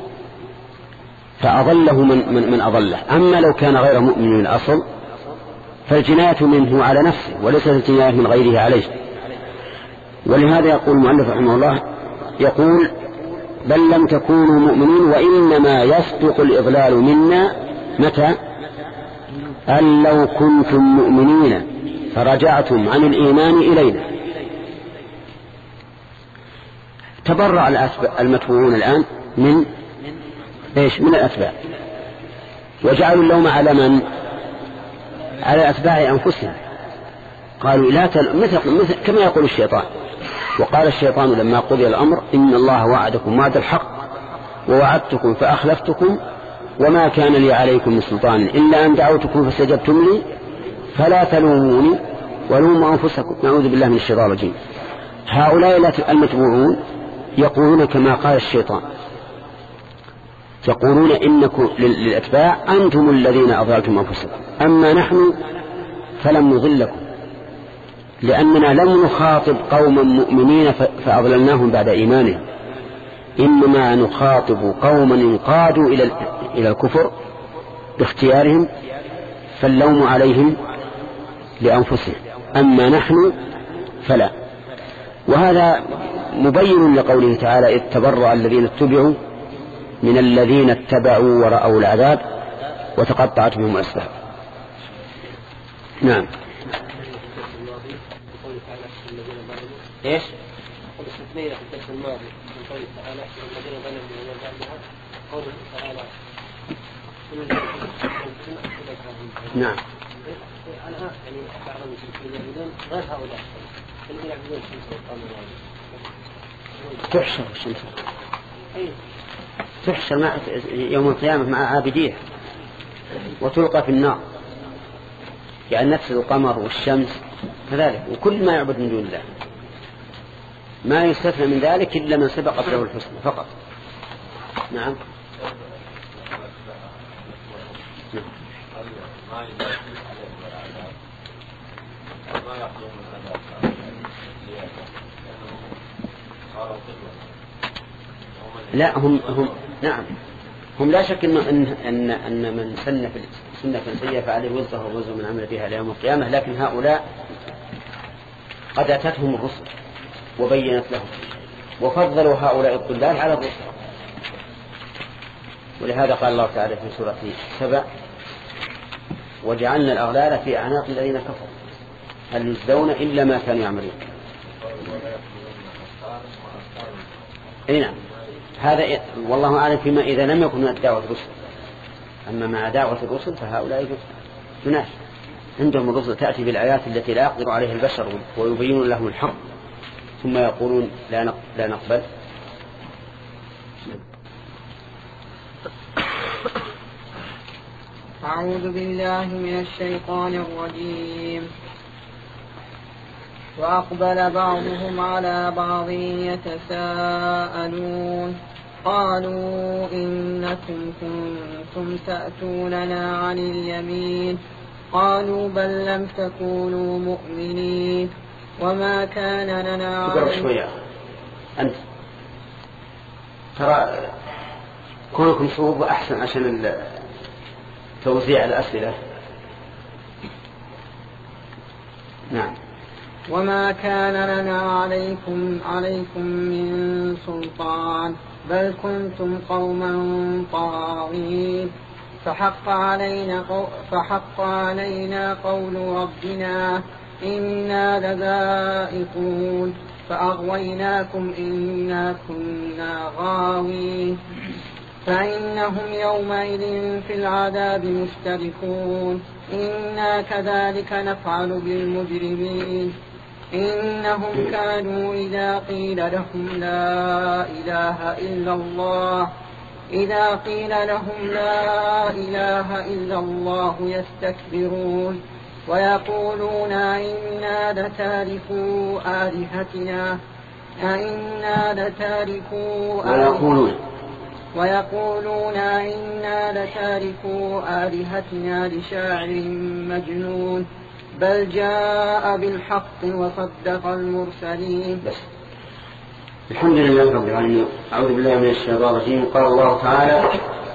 فأضله من, من, من أضله. أما لو كان غير مؤمن من الأصل فالجناية منه على نفسه وليست الجناية من غيره عليه. ولهذا يقول المؤلف رحمه الله يقول بل لم تكونوا مؤمنين وإنما يصدق الإضلال منا متى أن لو كنتم مؤمنين فرجعتم عن الإيمان إلينا. تبرع المتبوعون الآن من إيش من الأتباع وجعلوا اللوم على من على أتباع أنفسهم. قالوا لا تل... مثل... مثل كما يقول الشيطان. وقال الشيطان لما قضي الأمر إن الله وعدكم وعد الحق ووعدتكم فأخلفتكم وما كان لي عليكم من سلطان إلا أن دعوتكم فاستجبتم لي فلا تلوموني ولوموا أنفسكم. نعوذ بالله من الشيطان الرجيم. هؤلاء المتبوعون يقولون كما قال الشيطان، يقولون إنكم للأتباع أنتم الذين أضللتم أنفسكم، أما نحن فلم نضلكم، لأننا لم نخاطب قوما مؤمنين فأضللناهم بعد إيمانهم، إنما نخاطب قوما انقادوا إلى إلى الكفر باختيارهم فاللوم عليهم لأنفسهم، أما نحن فلا. وهذا مبين لقوله تعالى: إذ تبرأ الذين اتبعوا من الذين اتبعوا ورأوا العذاب وتقطعت بهم الأسباب. نعم. ايش؟ قد استثنينا في الدرس الماضي من قوله تعالى: الذين ظلموا من الظالمين قوله تعالى: نعم. أنا يعني بعض المشركين يعبدون غير هؤلاء الذين يعبدون الشمس والقمر. تحشر الشمس، تحشر مع يوم القيامة مع عابديه وتلقى في النار، يعني نفس القمر والشمس كذلك، وكل ما يعبد من دون الله ما يستثنى من ذلك إلا من سبقت له الحسنى فقط. نعم. لا هم هم نعم هم لا شك إن أن أن من سن في السنة سيئة فعليه وزره ووزر من عمل بها ليوم القيامة، لكن هؤلاء قد أتتهم الرسل وبينت لهم وفضلوا هؤلاء الضلال على الرسل. ولهذا قال الله تعالى في سورة سبأ: وجعلنا الأغلال في أعناق الذين كفروا هل يجزون إلا ما كانوا يعملون. أي نعم، هذا والله أعلم فيما إذا لم يكن من دعوة الرسل. أما مع دعوة الرسل فهؤلاء جناح عندهم الرسل تأتي بالآيات التي لا يقدر عليها البشر ويبينون لهم الحق ثم يقولون لا لا نقبل. أعوذ بالله من الشيطان الرجيم. وأقبل بعضهم على بعض يتساءلون قالوا إنكم كنتم تأتوننا عن اليمين قالوا بل لم تكونوا مؤمنين وما كان لنا تقرأ شوية أنت ترى كونكم صوب أحسن عشان توزيع الأسئلة. نعم. وما كان لنا عليكم عليكم من سلطان بل كنتم قوما طاغين فحق علينا قو فحق علينا قول ربنا إنا لذائقون فأغويناكم إنا كنا غاوين فإنهم يومئذ في العذاب مشتركون إنا كذلك نفعل بالمجرمين إنهم كانوا إذا قيل لهم لا إله إلا الله إذا قيل لهم لا إله إلا الله يستكبرون ويقولون إنا لتاركو آلهتنا أئنا لتاركو آلهتنا ويقولون إنا لتاركو آلهتنا لشاعر مجنون بل جاء بالحق وصدق المرسلين. الحمد لله رب العالمين. أعوذ بالله من الشيطان الرجيم. قال الله تعالى: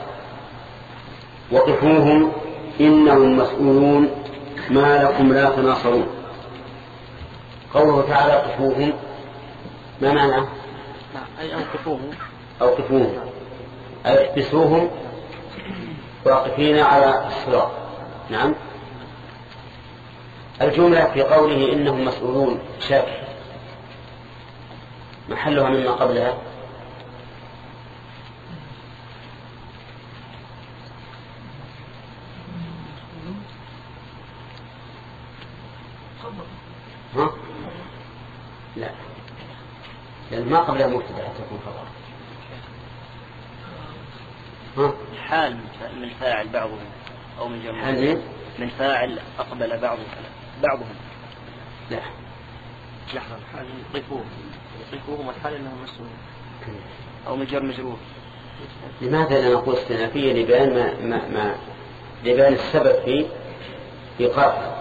وقفوهم إنهم مسؤولون ما لكم لا تناصرون. قوله تعالى قفوهم ما معنى؟ أي أوقفوهم أوقفوهم أي احبسوهم واقفين على الصراط. نعم. الجملة في قوله إنهم مسؤولون شك محلها مما قبلها ها؟ لا، لأن ما قبلها مبتدأ حتى تكون خبر. ها؟ حال من فاعل بعضهم أو من جمع حال من فاعل أقبل بعضهم بعضهم. لا، لحظة، حال يقفوهم يقفوهم والحال إنهم مسؤولون أو مجر مجرور. لماذا لا نقول استئنافية لبيان ما ما ما لبيان السبب في إيقاف؟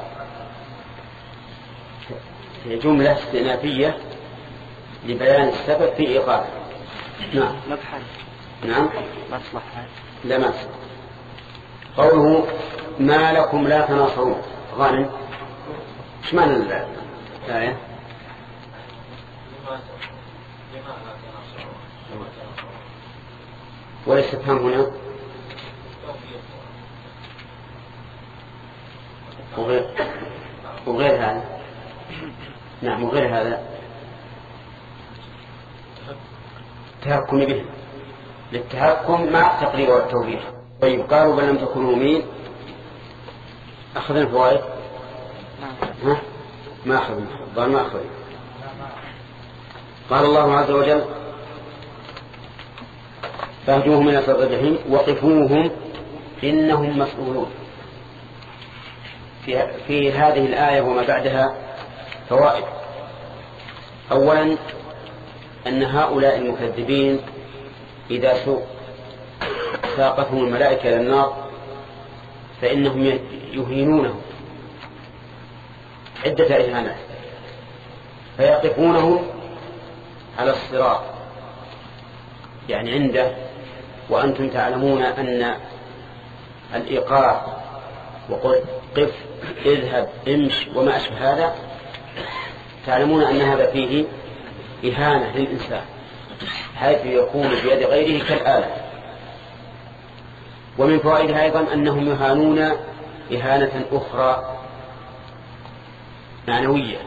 هي جملة استئنافية لبيان السبب في إيقاف. نعم. ما بحال. نعم. ما تصلح حال. لا ما تصلح. قوله ما لكم لا تناصرون. غانم ايش معنى الآية؟ والاستفهام هنا وغير, وغير هذا. نعم وغير هذا تهكم به للتهكم مع التقرير والتوبيخ. طيب قالوا بل لم تكونوا مؤمنين. أخذنا الفوائد؟ ها؟ ما أخذنا قال ما أخذنا. قال الله عز وجل فاهجوهم إلى صراط الجحيم وقفوهم إنهم مسؤولون. في, في هذه الآية وما بعدها فوائد. أولا أن هؤلاء المكذبين إذا ساقتهم الملائكة إلى النار فإنهم يهينونهم عدة إهانات، فيقفونهم على الصراط يعني عنده، وأنتم تعلمون أن الإيقاف وقل قف اذهب امش وما أشبه هذا تعلمون أن هذا فيه إهانة للإنسان حيث يكون بيد غيره كالآلة. ومن فوائدها أيضا أنهم يهانون إهانة أخرى معنوية،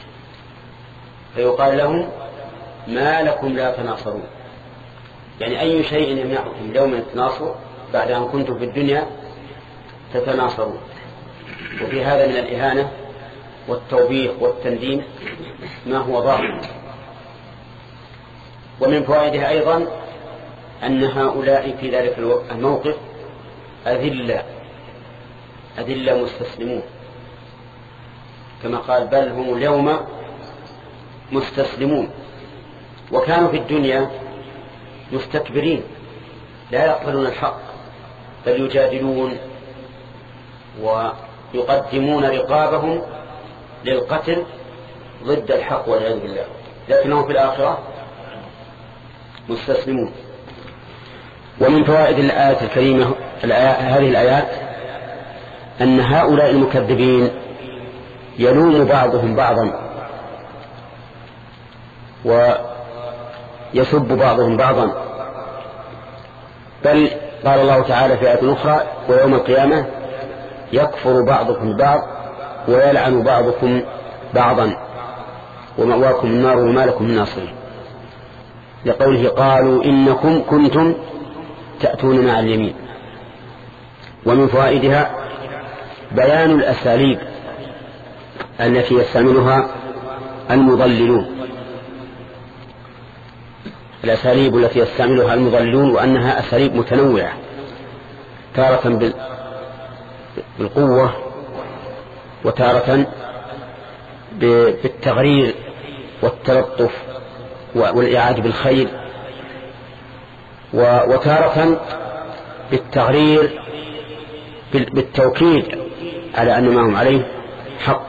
فيقال لهم ما لكم لا تناصرون، يعني أي شيء يمنعكم اليوم التناصر بعد أن كنتم في الدنيا تتناصرون. وفي هذا من الإهانة والتوبيخ والتنديم ما هو ظاهر. ومن فوائدها أيضا أن هؤلاء في ذلك الموقف أذلة أذلة مستسلمون، كما قال بل هم اليوم مستسلمون. وكانوا في الدنيا مستكبرين لا يقبلون الحق بل يجادلون ويقدمون رقابهم للقتل ضد الحق والعياذ بالله، لكنهم في الآخرة مستسلمون. ومن فوائد الآية الكريمة هذه الآيات أن هؤلاء المكذبين يلوم بعضهم بعضا ويسب بعضهم بعضا، بل قال الله تعالى في آية أخرى ويوم القيامة يكفر بعضكم بعض ويلعن بعضكم بعضا ومأواكم النار وما لكم من ناصرين، لقوله قالوا إنكم كنتم تأتوننا عن اليمين. ومن فوائدها بيان الأساليب التي يستعملها المضللون الأساليب التي يستعملها المضللون وأنها أساليب متنوعة، تارة بالقوة وتارة بالتغرير والتلطف والإعادة بالخير، وتارة بالتغرير بالتوكيد على أن ما هم عليه حق.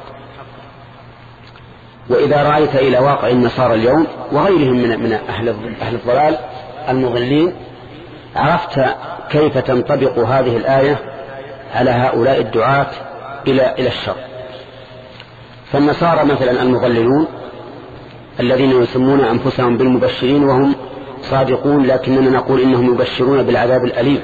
وإذا رأيت إلى واقع النصارى اليوم وغيرهم من من أهل أهل الضلال المضلين عرفت كيف تنطبق هذه الآية على هؤلاء الدعاة إلى إلى الشر. فالنصارى مثلا المضللون الذين يسمون أنفسهم بالمبشرين وهم صادقون، لكننا نقول إنهم يبشرون بالعذاب الأليم،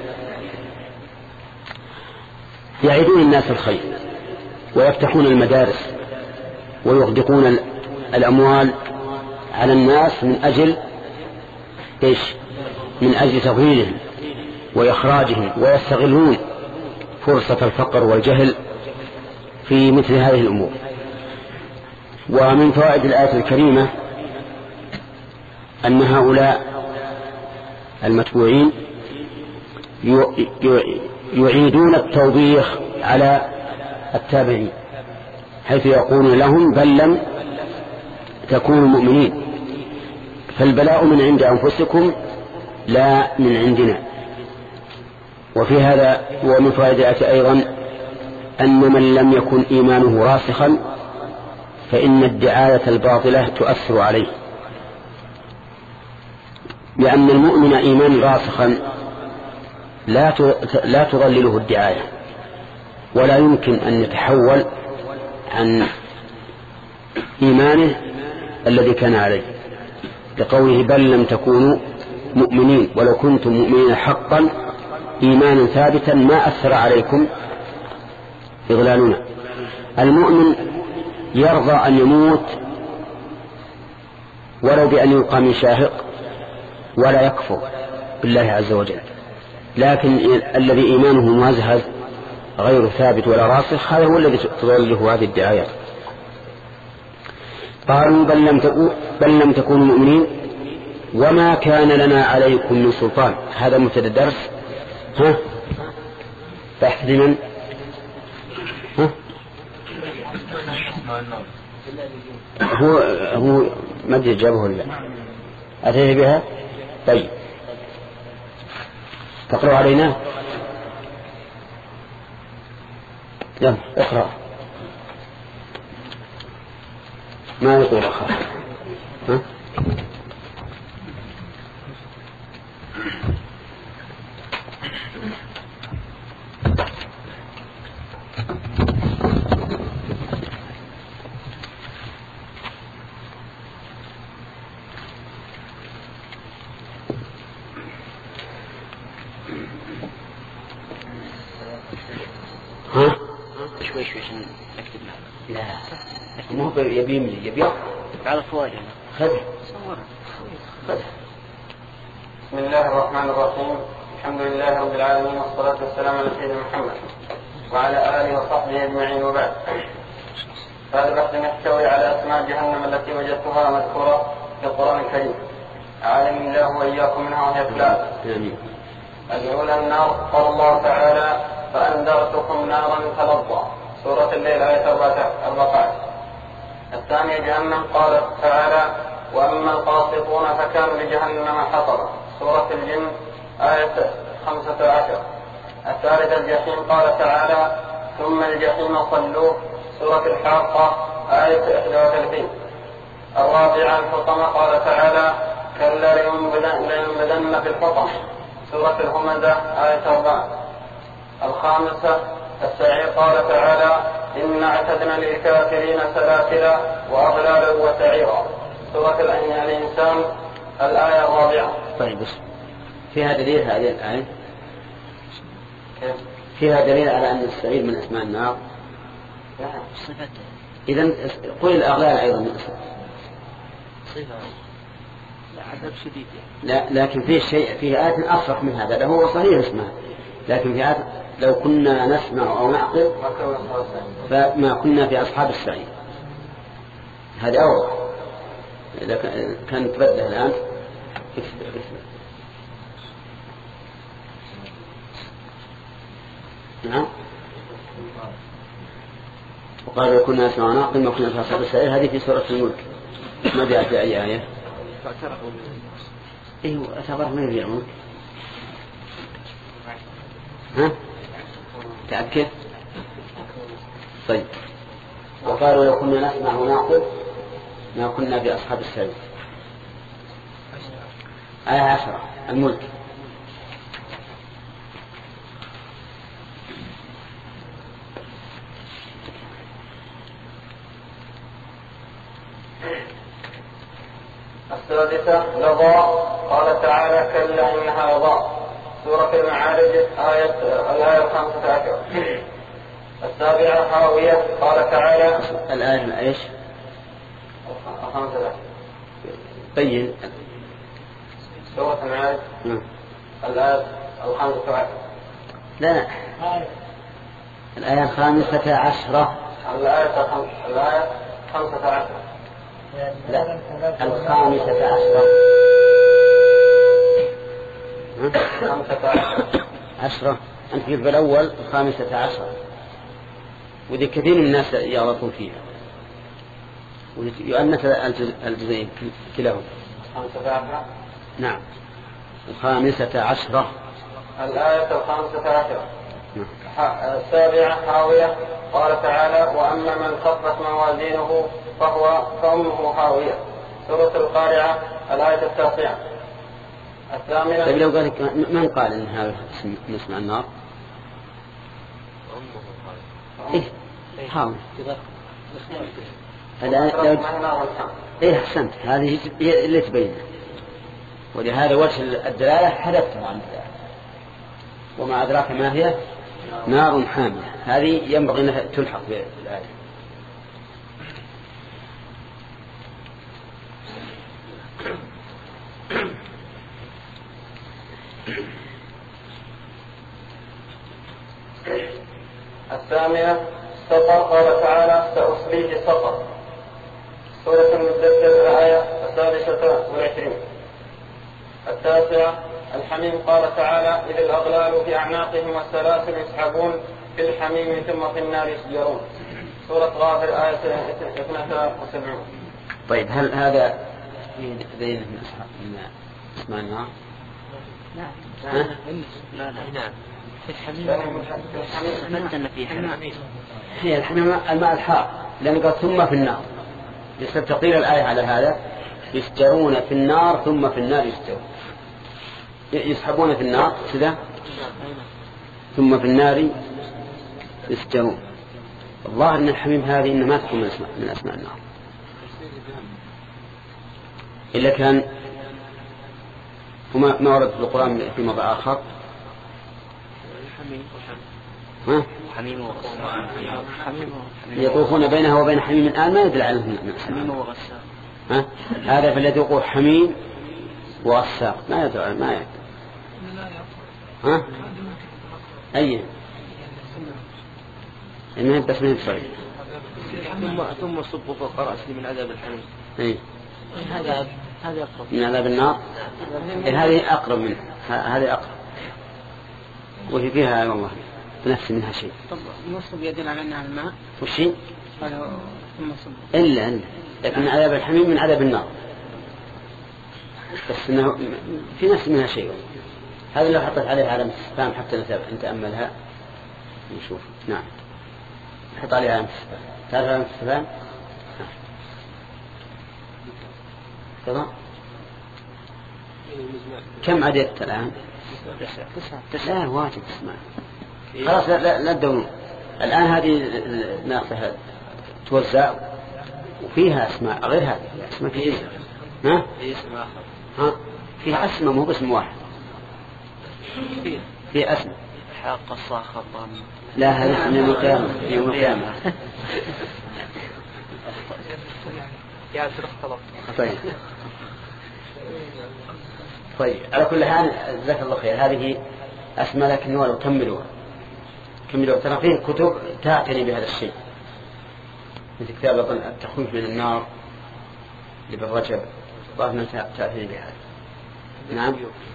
يعيدون الناس الخير ويفتحون المدارس ويغدقون الأموال على الناس من أجل إيش؟ من أجل تضليلهم وإخراجهم، ويستغلون فرصة الفقر والجهل في مثل هذه الأمور. ومن فوائد الآية الكريمة أن هؤلاء المتبوعين يعيدون التوبيخ على التابعين حيث يقولون لهم بل لم تكونوا مؤمنين، فالبلاء من عند أنفسكم لا من عندنا. وفي هذا ومن فائدة أيضا أن من لم يكن إيمانه راسخا فإن الدعاية الباطلة تؤثر عليه، لأن المؤمن إيمان راسخا لا لا تضلله الدعاية، ولا يمكن أن يتحول عن إيمانه الذي كان عليه، لقوله بل لم تكونوا مؤمنين ولو كنتم مؤمنين حقا إيمانا ثابتا ما أثر عليكم إضلالنا. المؤمن يرضى أن يموت ولو بأن يلقى من شاهق ولا يكفر بالله عز وجل، لكن الذي إيمانه مهزهز غير ثابت ولا راسخ هذا هو الذي تضله هذه الدعايات. قالوا بل لم تكونوا بل لم تكونوا مؤمنين وما كان لنا عليكم من سلطان. هذا مبتدا الدرس. ها بحث لمن؟ ها هو هو ما ادري جابه ولا أتيه بها. طيب تقرأ علينا. يلا اقرأ. ما يقول أخر. ها ها شوي شوي عشان أكتب لها. لا مو يبي يملي يبي على فوائد خذ خذ. بسم الله الرحمن الرحيم. الحمد لله رب العالمين والصلاة والسلام على سيدنا محمد وعلى آله وصحبه أجمعين وبعد. هذا بحث يحتوي على أسماء جهنم التي وجدتها مذكورة في القرآن الكريم، أعلم الله وإياكم منها وهي ثلاث. الأولى النار، قال الله تعالى فأنذرتكم نارا تلظى، سورة الليل آية أربعة عشر. الثانية جهنم، قال تعالى وأما القاسطون فكانوا لجهنم حطبا، سورة الجن آية خمسة عشر. الثالثة الجحيم، قال تعالى ثم الجحيم صلوه، سورة الحاقة آية إحدى وثلاثين. الرابعة الحطمة، قال تعالى كلا لينبذن في الحطم، سورة الهمزة آية أربعة. الخامسة السعير، قال تعالى إن اعتدنا للكافرين سلاسل وأغلالا وسعيرا، سورة الإنسان الآية الرابعة. طيب بس فيها دليل هذه الآية؟ فيها دليل على أن السعير من أسماء النار؟ نعم صفته. إذن قل الأغلال أيضا من أسماء صفة عذاب شديد. لا لكن فيه شيء، فيه آية أصرح من هذا، هو صحيح اسمها، لكن في آية لو كنا نسمع أو نعقل فما كنا في أصحاب السعير. هذا أوضح. إذا كان تبدل الآن اكتب اكتب. نعم. وقال لو كنا نسمع ونعقل ما كنا في أصحاب السعير. هذه في سورة الملك. ما جاء في أي آية؟ ايوه اعتبر ما يبيع الملك. ها تأكد. طيب وقالوا لو كنا نسمع ونعقل ما كنا بأصحاب السعير. آية عشرة الملك. السادسة لظى، قال تعالى كلا إنها لظى، سورة المعارج آية الآية الخامسة عشر. السابعة حاوية، قال تعالى الآية إيش؟ الخامسة عشر. بين سورة المعارج الآية الخامسة عشر. لا الآية الخامسة عشرة. الآية الآية خمسة عشر. لا الخامسة عشرة. خمسة عشر عشرة. أنت في الأول الخامسة عشرة، وذي كثير من الناس يغلطون فيها ويؤنث الجزئين كلاهما. خمسة عشر. نعم الخامسة عشرة. الآية الخامسة عشر. السابعة حاوية، قال تعالى وأما من خفت موازينه فهو فأمه حاوية، سورة القارعة الآية التاسعة. الثامنة. طيب لو قال من قال إن هذا اسم النار؟ إيه حاول هذا إيه أحسنت هذه هي اللي تبين ولهذا وجه الدلالة حدثتها عن الدلالة وما أدراك ما هي نار حامية هذه ينبغي أنها تلحق بالآية. الثامنة سقر. قال تعالى سأصليه سقر. سورة المدثر الآية السادسة والعشرين. التاسعة الحميم. قال تعالى إذ الأغلال في أعناقهم والسلاسل يسحبون في الحميم ثم في النار يسجرون. سورة غافر آية اثنتا وسبعون. طيب هل هذا بين من أصحاب من اسماء النار؟ لا لا لا نعم في الحميم مثلنا في حميم هي الحميم الماء الحار لأن قال ثم في النار يستقيل الآية على هذا يسجرون في النار ثم في النار يسجرون يسحبون في النار كذا ثم في النار يسجرون. الظاهر أن الحميم هذه إنما تكون من أسماء, من أسماء النار إلا كان وما ما ورد في القرآن في موضع آخر ها؟ حميم وغساق يطوفون بينها وبين حميم الآن ما يدل عليه حميم وغساق ها؟ هذا فالذي يقول حميم وغساق ما يدل عليه ما يدل ها؟ أي إنه بس من الصغير ثم ثم صبوا فوق رأسي من عذاب الحميم. أي هذا هذا أقرب من عذاب النار. هذه أقرب منه هذه أقرب وهي فيها والله بنفس منها شيء. طب نصب يدل على أنها الماء وشيء ثم صب إلا إلا لكن عذاب الحميم من عذاب النار بس إنه في نفس منها شيء. هذا لو حطت عليها علامة استفهام حتى نتأملها نشوف. نعم نحط عليها علامة استفهام. تعرف علامة استفهام تمام. كم عددت الآن؟ تسعة واجب تسمع خلاص لا لا, لا تدورون الآن. هذه الناقصة توزع وفيها أسماء غير هذه أسماء كثيرة. ها؟ ها فيها أسماء مو باسم واحد فيها أسماء حاق الصاخب لا هذا من يوم القيامة يوم القيامة يا شرخ طلب. طيب طيب على كل حال جزاك الله خير. هذه أسماء لكن ولو كملوها كملوها ترى فيه كتب تعتني بهذا الشيء مثل كتاب التخويف من النار لابن رجب ظاهر تعتني بهذا. نعم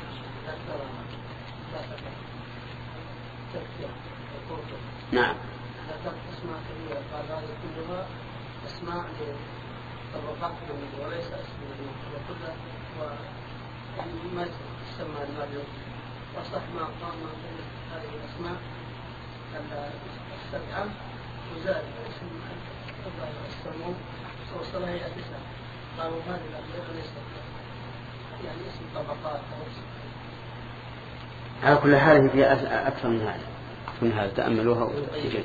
نعم أسماء كبيرة قال هذه كلها أسماء للطبقات وليس اسم كلها يعني ما تسمى المال وصح ما قام هذه الأسماء السبعة وزاد اسم الله السمو وصلها إلى تسعة قالوا هذه الأمر ليس يعني اسم طبقات أو اسم. على كل حال هي أكثر من هذا من هذا تأملوها وتجد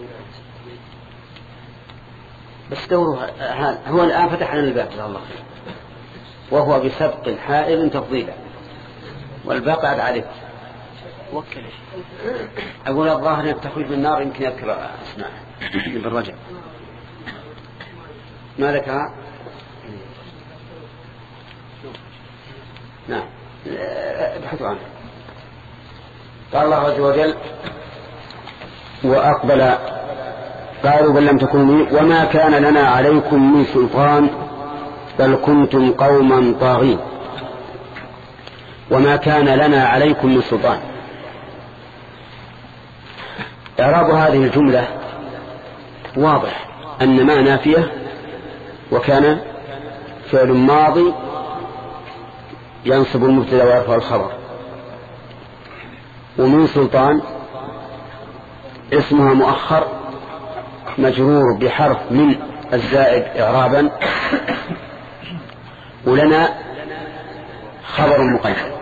بس دوروها. هو الآن فتح لنا الباب جزاه الله خير وهو بسبق حائل تفضيلا والباقي عاد عليك وكل أقول الظاهر أن التخويف من النار يمكن يذكر أسماء بالرجع ما ذكرها. نعم ابحثوا عنه. قال الله عز وجل وأقبل قالوا بل لم تكونوا وما كان لنا عليكم من سلطان بل كنتم قوما طاغين. وما كان لنا عليكم من سلطان. إعراب هذه الجملة واضح أن ما نافية وكان فعل ماضي ينصب المبتدا ويرفع الخبر ومن سلطان اسمها مؤخر مجرور بحرف من الزائد إعرابا ولنا خبر مقيد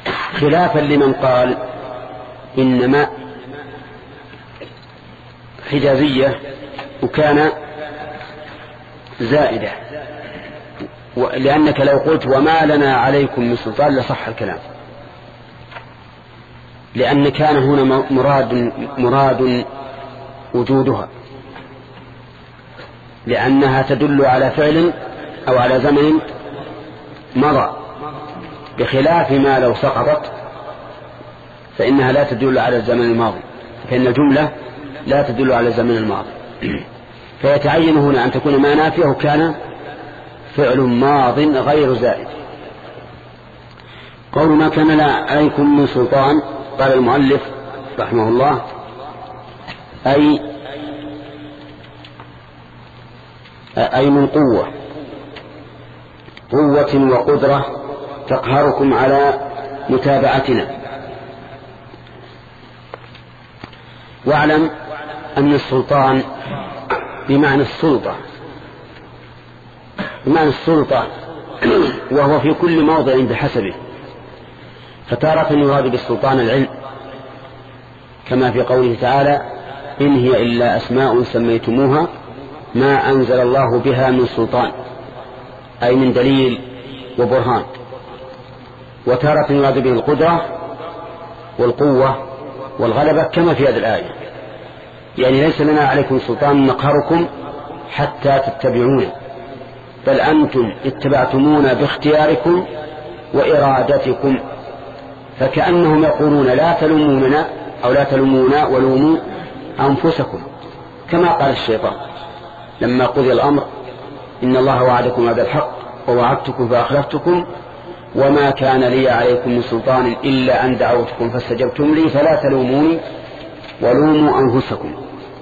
خلافا لمن قال إنما حجازية وكان زائدة، لأنك لو قلت وما لنا عليكم من سلطان لصح الكلام، لأن كان هنا مراد مراد وجودها، لأنها تدل على فعل أو على زمن مضى، بخلاف ما لو سقطت فإنها لا تدل على الزمن الماضي، فإن الجملة لا تدل على الزمن الماضي. فيتعين هنا أن تكون ما نافيه كان فعل ماض غير زائد. قول ما كان عليكم من سلطان، قال المؤلف رحمه الله أي أي من قوة قوة وقدرة تقهركم على متابعتنا. واعلم أن السلطان بمعنى السلطة، بمعنى السلطة، وهو في كل موضع بحسبه. فتارة يراد بالسلطان العلم، كما في قوله تعالى إن هي إلا أسماء سميتموها ما أنزل الله بها من سلطان، أي من دليل وبرهان. وتارة يراد به القدرة والقوة والغلبة، كما في هذه الآية، يعني ليس لنا عليكم سلطان نقهركم حتى تتبعون، بل أنتم اتبعتمونا باختياركم وإرادتكم. فكأنهم يقولون لا تلوموننا أو لا تلومونا ولوموا أنفسكم، كما قال الشيطان لما قضي الأمر إن الله وعدكم هذا الحق ووعدتكم فأخلفتكم وما كان لي عليكم من سلطان إلا أن دعوتكم فاستجبتم لي فلا تلوموني ولوموا أنفسكم.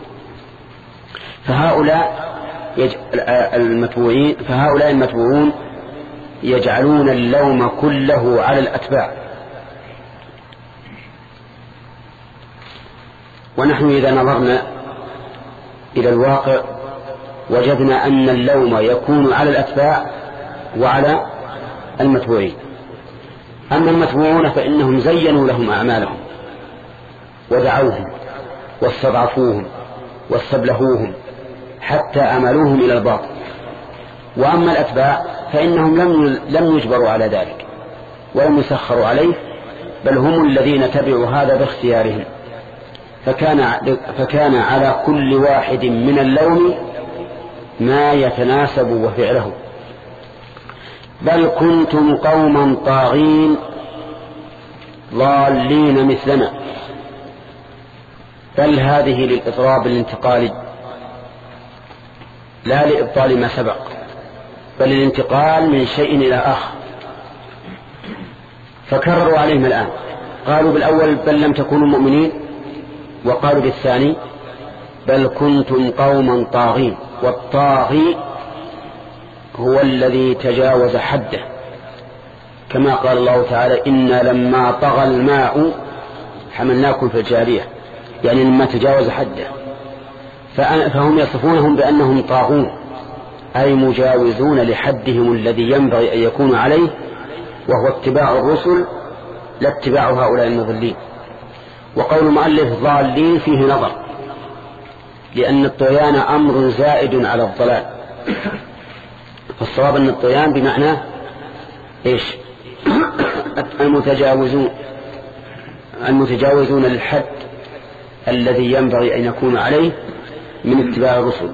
فهؤلاء يج... المتبوعين فهؤلاء المتبوعون يجعلون اللوم كله على الأتباع. ونحن إذا نظرنا إلى الواقع وجدنا أن اللوم يكون على الأتباع وعلى المتبوعين. أما المتبوعون فإنهم زينوا لهم أعمالهم ودعوهم واستضعفوهم واستبلهوهم حتى أملوهم إلى الباطل. وأما الأتباع فإنهم لم لم يجبروا على ذلك ولم يسخروا عليه، بل هم الذين تبعوا هذا باختيارهم. فكان فكان على كل واحد من اللوم ما يتناسب وفعله. بل كنتم قوما طاغين ضالين مثلنا. بل هذه للإضراب الانتقالي لا لإبطال ما سبق، بل الانتقال من شيء إلى آخر. فكرروا عليهم الآن، قالوا بالأول بل لم تكونوا مؤمنين، وقالوا بالثاني بل كنتم قوما طاغين. والطاغي هو الذي تجاوز حده، كما قال الله تعالى إنا لما طغى الماء حملناكم في الجارية، يعني لما تجاوز حده. فهم يصفونهم بأنهم طاغون، أي مجاوزون لحدهم الذي ينبغي أن يكون عليه، وهو اتباع الرسل لا اتباع هؤلاء المضلين. وقول المؤلف ضالين فيه نظر، لأن الطغيان أمر زائد على الضلال. فالصواب أن الطغيان بمعنى إيش؟ المتجاوزون المتجاوزون للحد الذي ينبغي أن يكون عليه من اتباع الرسل.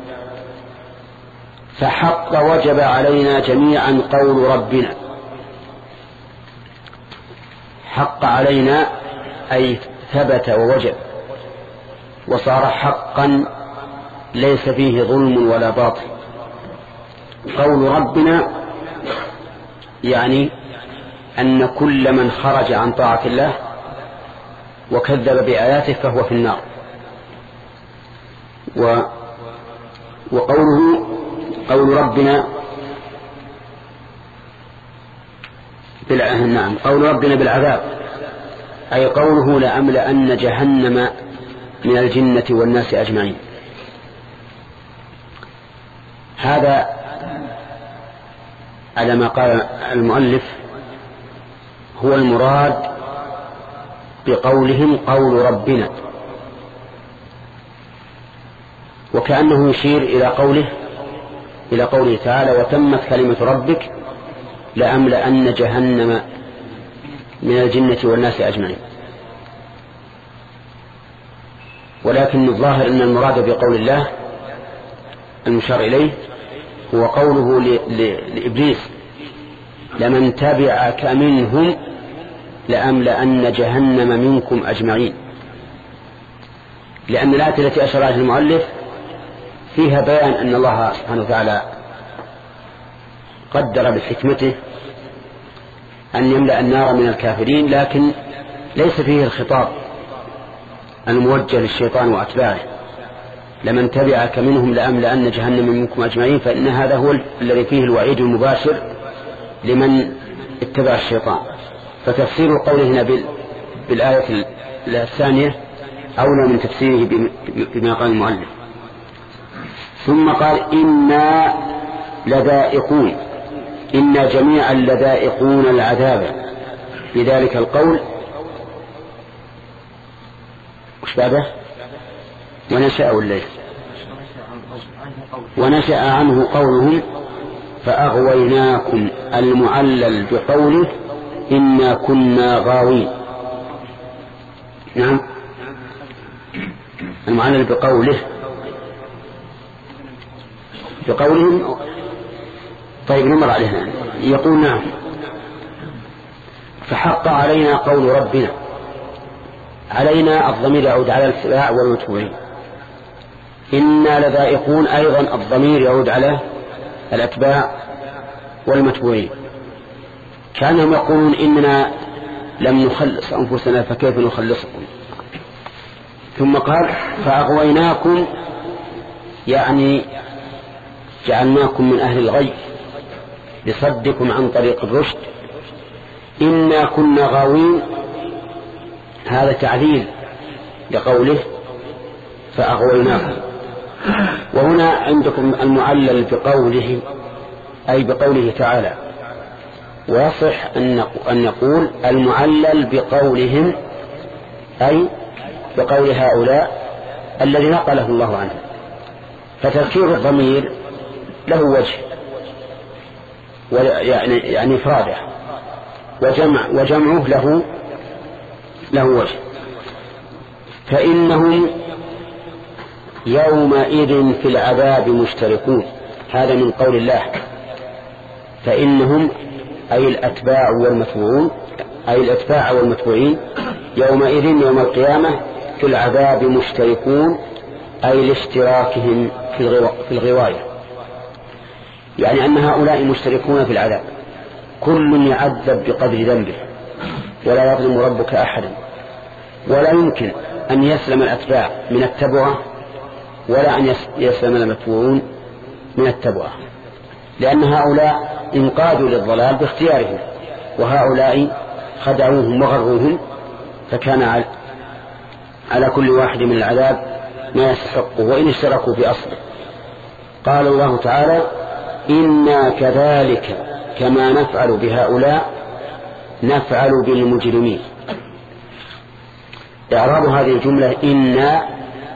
فحق وجب علينا جميعا قول ربنا. حق علينا أي ثبت ووجب وصار حقا ليس فيه ظلم ولا باطل. قول ربنا يعني أن كل من خرج عن طاعة الله وكذب بآياته فهو في النار. و وقوله قول ربنا بالع... نعم قول ربنا بالعذاب، أي قوله لأملأن جهنم من الجنة والناس أجمعين. هذا على ما قال المؤلف هو المراد بقولهم قول ربنا، وكأنه يشير إلى قوله إلى قوله تعالى وتمت كلمة ربك لأملأن جهنم من الجنة والناس أجمعين. ولكن الظاهر أن المراد بقول الله المشار إليه هو قوله لإبليس لمن تبعك منهم لأملأن جهنم منكم أجمعين، لأن الآية التي أشار إليها المؤلف فيها بيان أن الله سبحانه وتعالى قدر بحكمته أن يملأ النار من الكافرين، لكن ليس فيه الخطاب الموجه للشيطان وأتباعه لمن تبعك منهم لأملأن جهنم منكم أجمعين، فإن هذا هو الذي فيه الوعيد المباشر لمن اتبع الشيطان. فتفسير قوله هنا بالآية الثانية أولى من تفسيره بما قال المؤلف. ثم قال إنا لذائقون، إنا جميعا لذائقون العذاب بذلك القول وش بعده ونشأ الليل ونشأ عنه قولهم فأغويناكم المعلل بقوله إنا كنا غاوين. نعم المعلل بقوله بقولهم. طيب نمر عليها يقول نعم فحق علينا قول ربنا. علينا الضمير يعود على الاتباع والمتبوعين، إنا لذائقون أيضا الضمير يعود على الاتباع والمتبوعين، كانهم يقولون إننا لم نخلص أنفسنا فكيف نخلصكم. ثم قال فأغويناكم يعني جعلناكم من أهل الغي بصدكم عن طريق الرشد. إنا كنا غاوين هذا تعليل لقوله فأغويناكم. وهنا عندكم المعلل بقوله أي بقوله تعالى، ويصح أن نقول المعلل بقولهم أي بقول هؤلاء الذي نقله الله عنه. فتذكير الضمير له وجه يعني يعني إفراده، وجمع وجمعه له له وجه. فإنهم يومئذ في العذاب مشتركون، هذا من قول الله. فإنهم أي الأتباع والمتبوعون أي الأتباع والمتبوعين يومئذ يوم القيامة في العذاب مشتركون أي لاشتراكهم في الغواية، يعني أن هؤلاء مشتركون في العذاب، كل يعذب بقدر ذنبه ولا يظلم ربك أحدا. ولا يمكن أن يسلم الأتباع من التبعة ولا أن يسلم المتبوعون من التبعة، لأن هؤلاء انقادوا للضلال باختيارهم، وهؤلاء خدعوهم وغروهم، فكان على كل واحد من العذاب ما يستحقه وإن اشتركوا في أصله. قال الله تعالى إنا كذلك كما نفعل بهؤلاء نفعل بالمجرمين. إعراب هذه الجملة إنا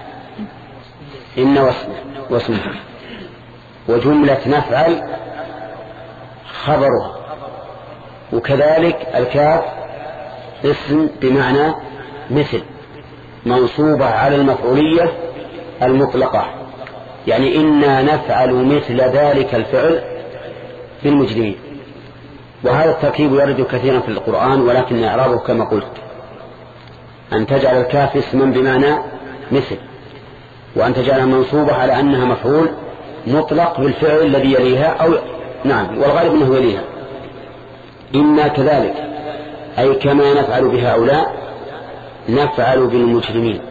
إن واسمها، وجملة نفعل خبرها، وكذلك الكاف اسم بمعنى مثل منصوبة على المفعولية المطلقة، يعني إنا نفعل مثل ذلك الفعل بالمجرمين. وهذا التركيب يرد كثيرا في القرآن، ولكن إعرابه كما قلت أن تجعل الكاف اسما بمعنى مثل، وأن تجعلها منصوبة على أنها مفعول مطلق بالفعل الذي يليها، أو نعم والغالب أنه يليها. إنا كذلك أي كما نفعل بهؤلاء نفعل بالمجرمين.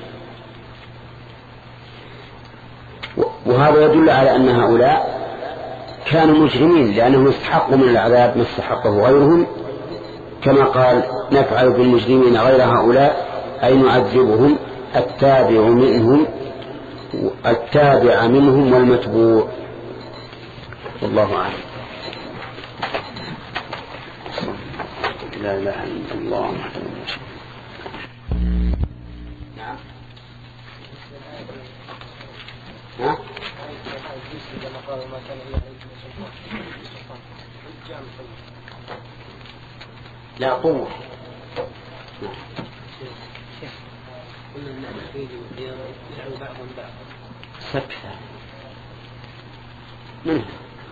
وهذا يدل على أن هؤلاء كانوا مجرمين، لأنهم استحقوا من العذاب ما استحقه غيرهم، كما قال نفعل بالمجرمين غير هؤلاء أي نعذبهم التابع منهم التابع منهم والمتبوع. والله أعلم. لا إله إلا الله. نعم وما كان إلا عليكم سلطان. لا قوة. قلنا أن العبيد يلعب بعضهم بعضا. سكتة. منها.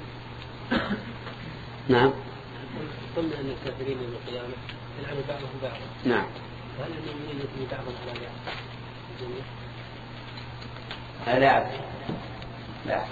نعم. قلنا أن الكافرين يوم القيامة يلعب بعضهم بعضا. نعم. وهل المؤمنين يبني بعضهم على بعض؟ لا لا.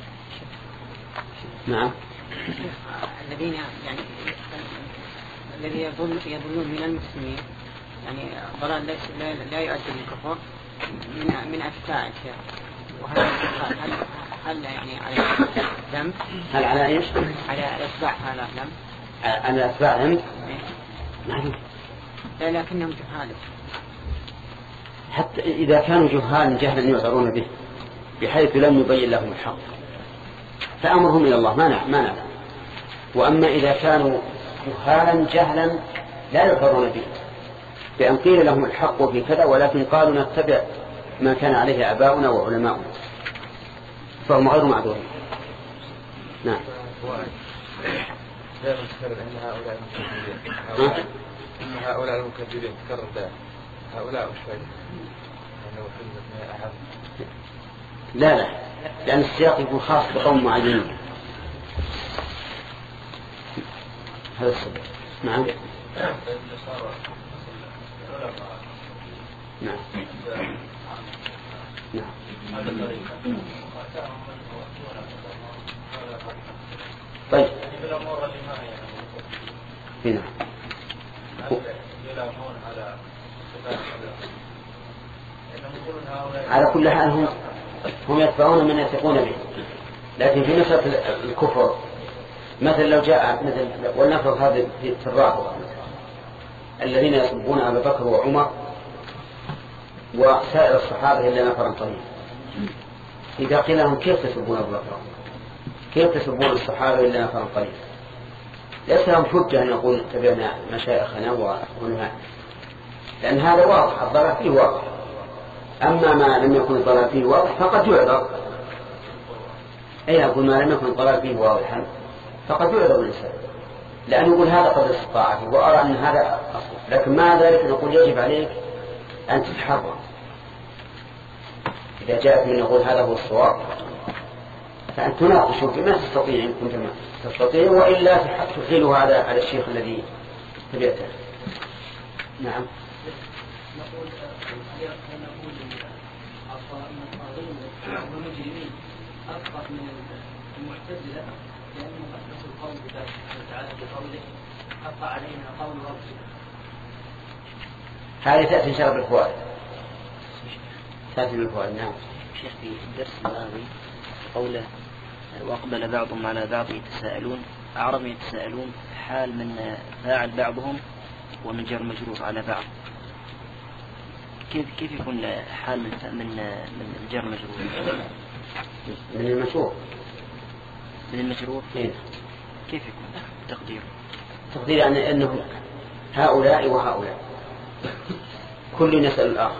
نعم. الذين يعني الذي يضل يضلون من المسلمين يعني ضلال ليس لا, لا يؤدي للكفر من من أتباع الشيخ. وهل هل هل يعني على ذنب؟ هل على ايش؟ على أتباع هذا ذنب؟ على أتباع ذنب؟ نعم. لا لكنهم جهال. حتى إذا كانوا جهال جهلا يعذرون به بحيث لم يبين لهم الحق فأمرهم إلى الله ما نعلم. وأما إذا كانوا جهالا جهلا لا يعذرون به بأن قيل لهم الحق في كذا ولكن قالوا نتبع ما كان عليه آباؤنا وعلماؤنا فهم غير معذورين. نعم. دائما تكرر أن هؤلاء المكذبين أن هؤلاء المكذبين تكرر دائما هؤلاء وشوي أنه حلمة أحد. لا لا لأن السياق يكون خاص بقوم معينين. هذا السبب. نعم. نعم. نعم. طيب. هنا. على كل حال هم هم يتبعون من يثقون به لكن في نصرة الكفر مثل لو جاء مثل ولنفرض هذا في الرافضة الذين يسبون أبا بكر وعمر وسائر الصحابة إلا نفرا قليلا إذا قيل لهم كيف تسبون أبا بكر كيف تسبون الصحابة إلا نفرا قليلا ليس لهم حجة أن يقول تبعنا مشايخنا ونهاء لأن هذا واضح الضلال فيه واضح. أما ما لم يكن الضلال فيه واضح فقد يعذر. أي أقول ما لم يكن الضلال فيه واضحا فقد يعذر الإنسان لأن يقول هذا قد استطاعته وأرى أن هذا أصل لكن مع ذلك نقول يجب عليك أن تتحرر. إذا جاءت من يقول هذا هو الصواب فأن تناقشوا فيما تستطيع إن كنت ما تستطيع وإلا تحيله على على الشيخ الذي تبعته. نعم. نقول نقول المجرمين أكثر من المعتزلة لأنهم أثبتوا القول بذلك تعالى بقوله حق علينا قول ربنا. هذه تأتي إن شاء الله بالفوائد. تأتي بالفوائد. نعم. شيخ في الدرس الماضي قوله وأقبل بعضهم على بعض يتساءلون أعرب يتساءلون حال من فاعل بعضهم ومن جر مجرور على بعض كيف كيف يكون حال من من من الجر مجرور من المشروع من المجرور إيه؟ كيف يكون تقدير تقدير يعني أنه هؤلاء وهؤلاء كل يسأل الآخر.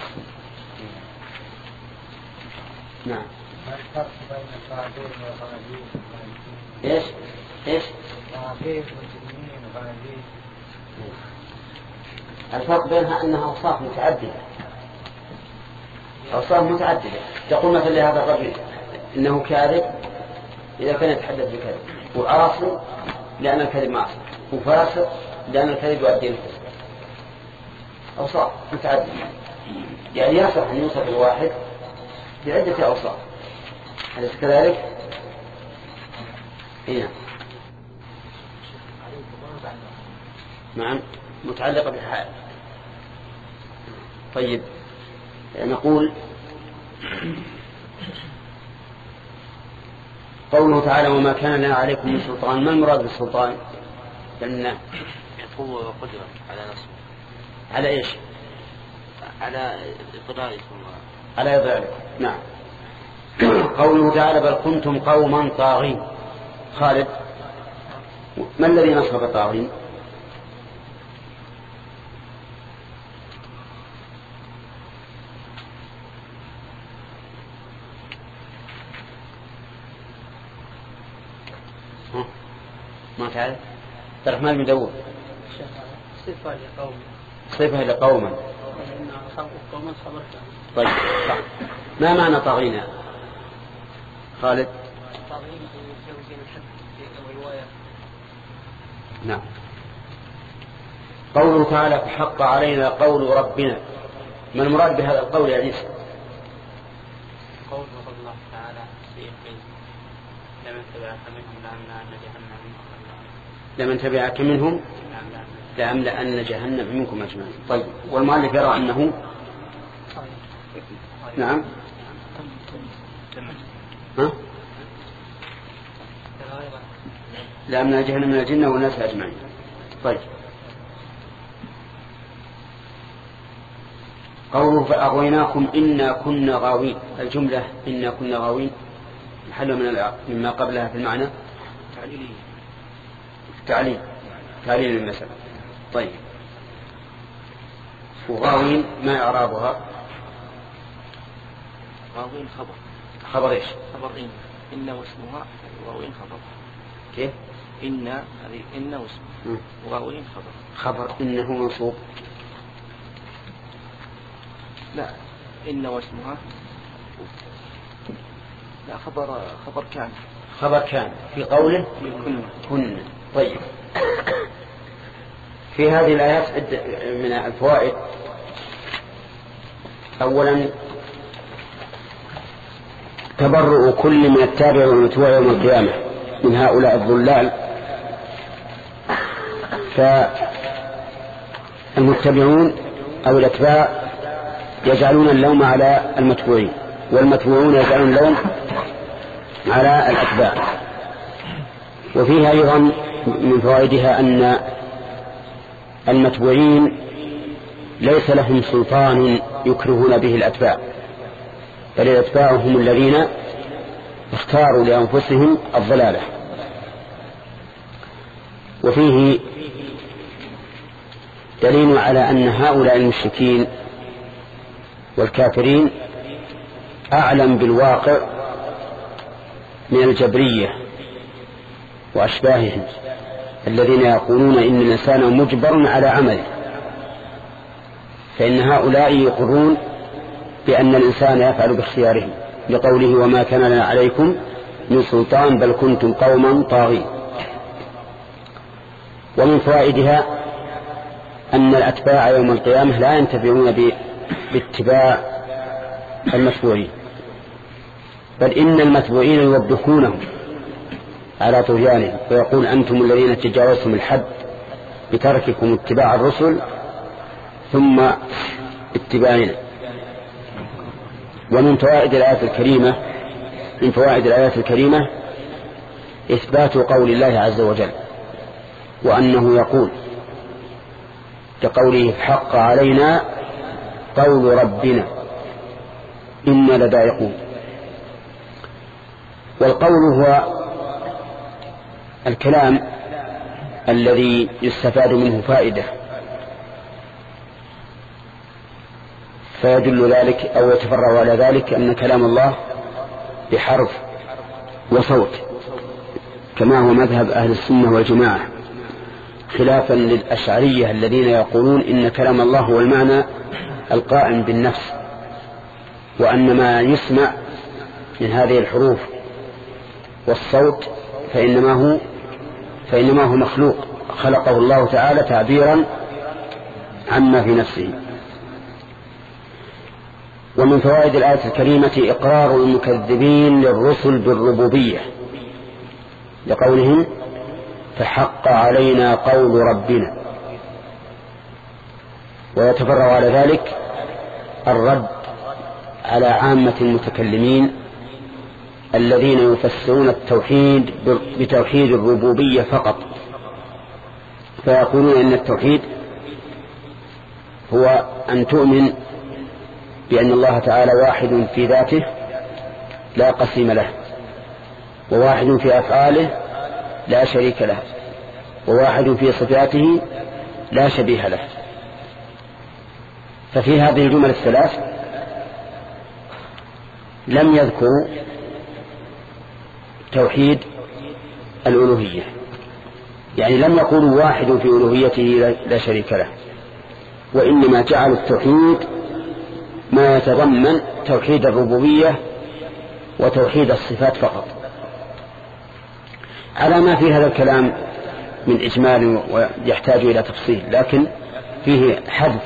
نعم. ما الفرق بين الصابرين والغالبين؟ إيش إيش صابرين ومجرمين وغالبين. الفرق بينها أنها أوصاف متعددة أوصاف متعددة تقول مثل لهذا الرجل إنه كاذب إذا كان يتحدث بكذب وعاصي لأن الكذب معصية وفاسق لأن الكذب يؤدي الفسق أوصاف متعددة يعني يصح أن يوصف الواحد بعدة أوصاف. أليس كذلك؟ هنا نعم متعلقة بالحال. طيب نقول قوله تعالى وما كان لنا عليكم من سلطان. ما المراد بالسلطان؟ لأن قوة وقدرة على نصره على إيش؟ على إضلالكم على إضلالكم. نعم. قوله تعالى بل كنتم قوما طاغين. خالد ما الذي نصب طاغين؟ ما تعرف؟ عبد الرحمن بن داود صفة لقوم صفة لقوما قوما خبر. طيب صح. ما معنى طاغينا خالد؟ طاغين يتجاوزين الحد في الرواية. نعم. قوله تعالى فحق علينا قول ربنا، ما المراد بهذا القول يا عيسى؟ قول الله تعالى في إبليس لمن تبعك منهم لأملأن جهنم منكم لمن تبعك منهم لأملأن جهنم منكم أجمعين. طيب والمؤلف يرى أنه نعم ها؟ لأملأن جهنم من الجنة والناس أجمعين. طيب قوله فأغويناكم إنا كنا غاوين، الجملة إنا كنا غاوين محل من مما قبلها في المعنى تعليل تعليل المسألة. طيب وغاوين ما إعرابها؟ غاوين خبر. خبر إيش؟ خبر إن إن واسمها غاوين خبر. كيف؟ إن هذه إن واسمها غاوين خبر. خبر إنه منصوب. لا إن واسمها لا خبر خبر كان خبر كان في قوله كن كن. طيب في هذه الآيات عدة من الفوائد. أولا تبرؤ كل من التابع والمتبوع يوم القيامة من هؤلاء الضلال، فالمتبعون أو الأتباع يجعلون اللوم على المتبوعين، والمتبوعون يجعلون اللوم على الأتباع. وفيها أيضا من فوائدها أن المتبوعين ليس لهم سلطان يكرهون به الأتباع، بل الأتباع هم الذين اختاروا لأنفسهم الضلالة. وفيه دليل على أن هؤلاء المشركين والكافرين أعلم بالواقع من الجبرية وأشباههم الذين يقولون إن الإنسان مجبر على عمله، فإن هؤلاء يقرون بأن الإنسان يفعل باختياره لقوله وما كان لنا عليكم من سلطان بل كنتم قوما طاغين. ومن فوائدها أن الأتباع يوم القيامة لا ينتفعون باتباع المتبوعين، بل إن المتبوعين يوبخونهم على طغيانهم ويقول أنتم الذين تجاوزتم الحد بترككم اتباع الرسل ثم اتباعنا. ومن فوائد الآيات الكريمة من فوائد الآيات الكريمة إثبات قول الله عز وجل، وأنه يقول كقوله حق علينا قول ربنا إنا لذائقون. والقول هو الكلام الذي يستفاد منه فائدة، فيدل ذلك أو يتفرع على ذلك أن كلام الله بحرف وصوت، كما هو مذهب أهل السنة والجماعة، خلافا للأشعرية الذين يقولون إن كلام الله هو المعنى القائم بالنفس، وأن ما يسمع من هذه الحروف والصوت فإنما هو فإنما هو مخلوق خلقه الله تعالى تعبيرا عما في نفسه. ومن فوائد الآية الكريمة إقرار المكذبين للرسل بالربوبية لقولهم فحق علينا قول ربنا، ويتفرع على ذلك الرد على عامة المتكلمين الذين يفسرون التوحيد بتوحيد الربوبية فقط، فيقولون إن التوحيد هو أن تؤمن بأن الله تعالى واحد في ذاته لا قسيم له، وواحد في أفعاله لا شريك له، وواحد في صفاته لا شبيه له. ففي هذه الجمل الثلاث لم يذكروا توحيد الألوهية، يعني لم يقولوا واحد في ألوهيته لا شريك له، وإنما جعلوا التوحيد ما يتضمن توحيد الربوبية وتوحيد الصفات فقط، على ما في هذا الكلام من إجمال ويحتاج إلى تفصيل، لكن فيه حذف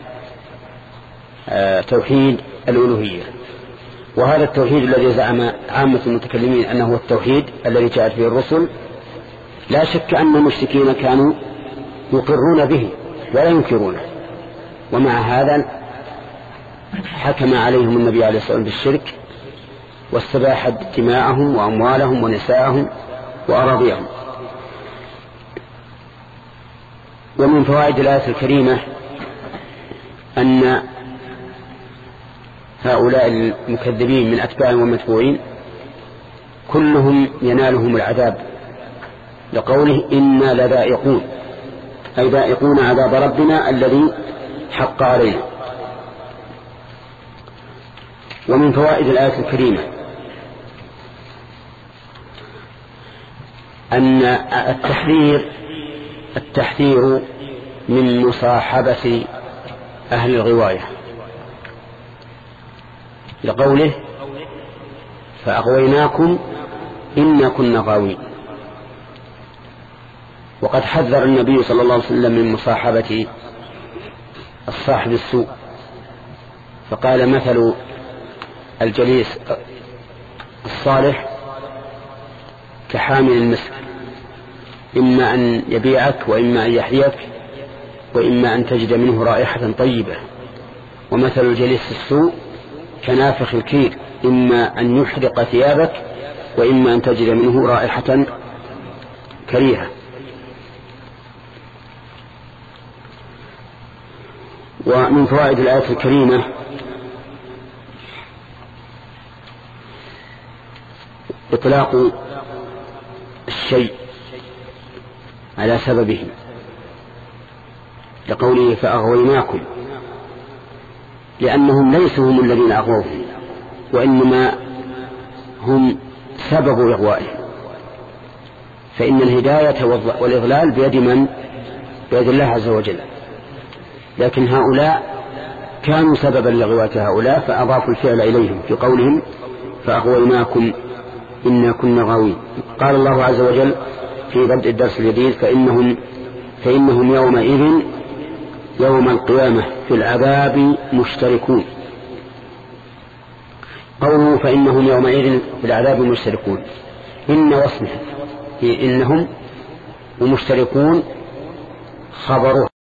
آه توحيد الألوهية. وهذا التوحيد الذي زعم عامة المتكلمين أنه هو التوحيد الذي جاءت به الرسل، لا شك أن المشركين كانوا يقرون به ولا ينكرونه، ومع هذا حكم عليهم النبي عليه الصلاة والسلام بالشرك واستباح دماءهم وأموالهم ونساءهم وأراضيهم. ومن فوائد الآية الكريمة أن هؤلاء المكذبين من أتباع ومتبوعين كلهم ينالهم العذاب، لقوله إنا لذائقون، أي ذائقون عذاب ربنا الذي حق علينا. ومن فوائد الآية الكريمة أن التحذير التحذير من مصاحبة أهل الغواية، لقوله فأغويناكم إنا كنا غاوين. وقد حذر النبي صلى الله عليه وسلم من مصاحبة الصاحب السوء، فقال مثل الجليس الصالح كحامل المسك، إما أن يبيعك وإما أن يحذيك وإما أن تجد منه رائحة طيبة. ومثل الجليس السوء كنافخ الكير، إما أن يحرق ثيابك وإما أن تجد منه رائحة كريهة. ومن فوائد الآية الكريمة إطلاق الشيء على سببه، لقوله فأغويناكم، لأنهم ليسوا هم الذين أغووهم، وإنما هم سبب إغوائهم، فإن الهداية والإضلال بيد من؟ بيد الله عز وجل، لكن هؤلاء كانوا سببا لغواية هؤلاء فأضافوا الفعل إليهم في قولهم فأغويناكم إنا كنا غاوين. قال الله عز وجل في بدء الدرس الجديد فإنهم, فإنهم يومئذ يوم القيامة في العذاب مشتركون. قوله فإنهم يومئذ في العذاب مشتركون، إن واسمه إنهم ومشتركون خبره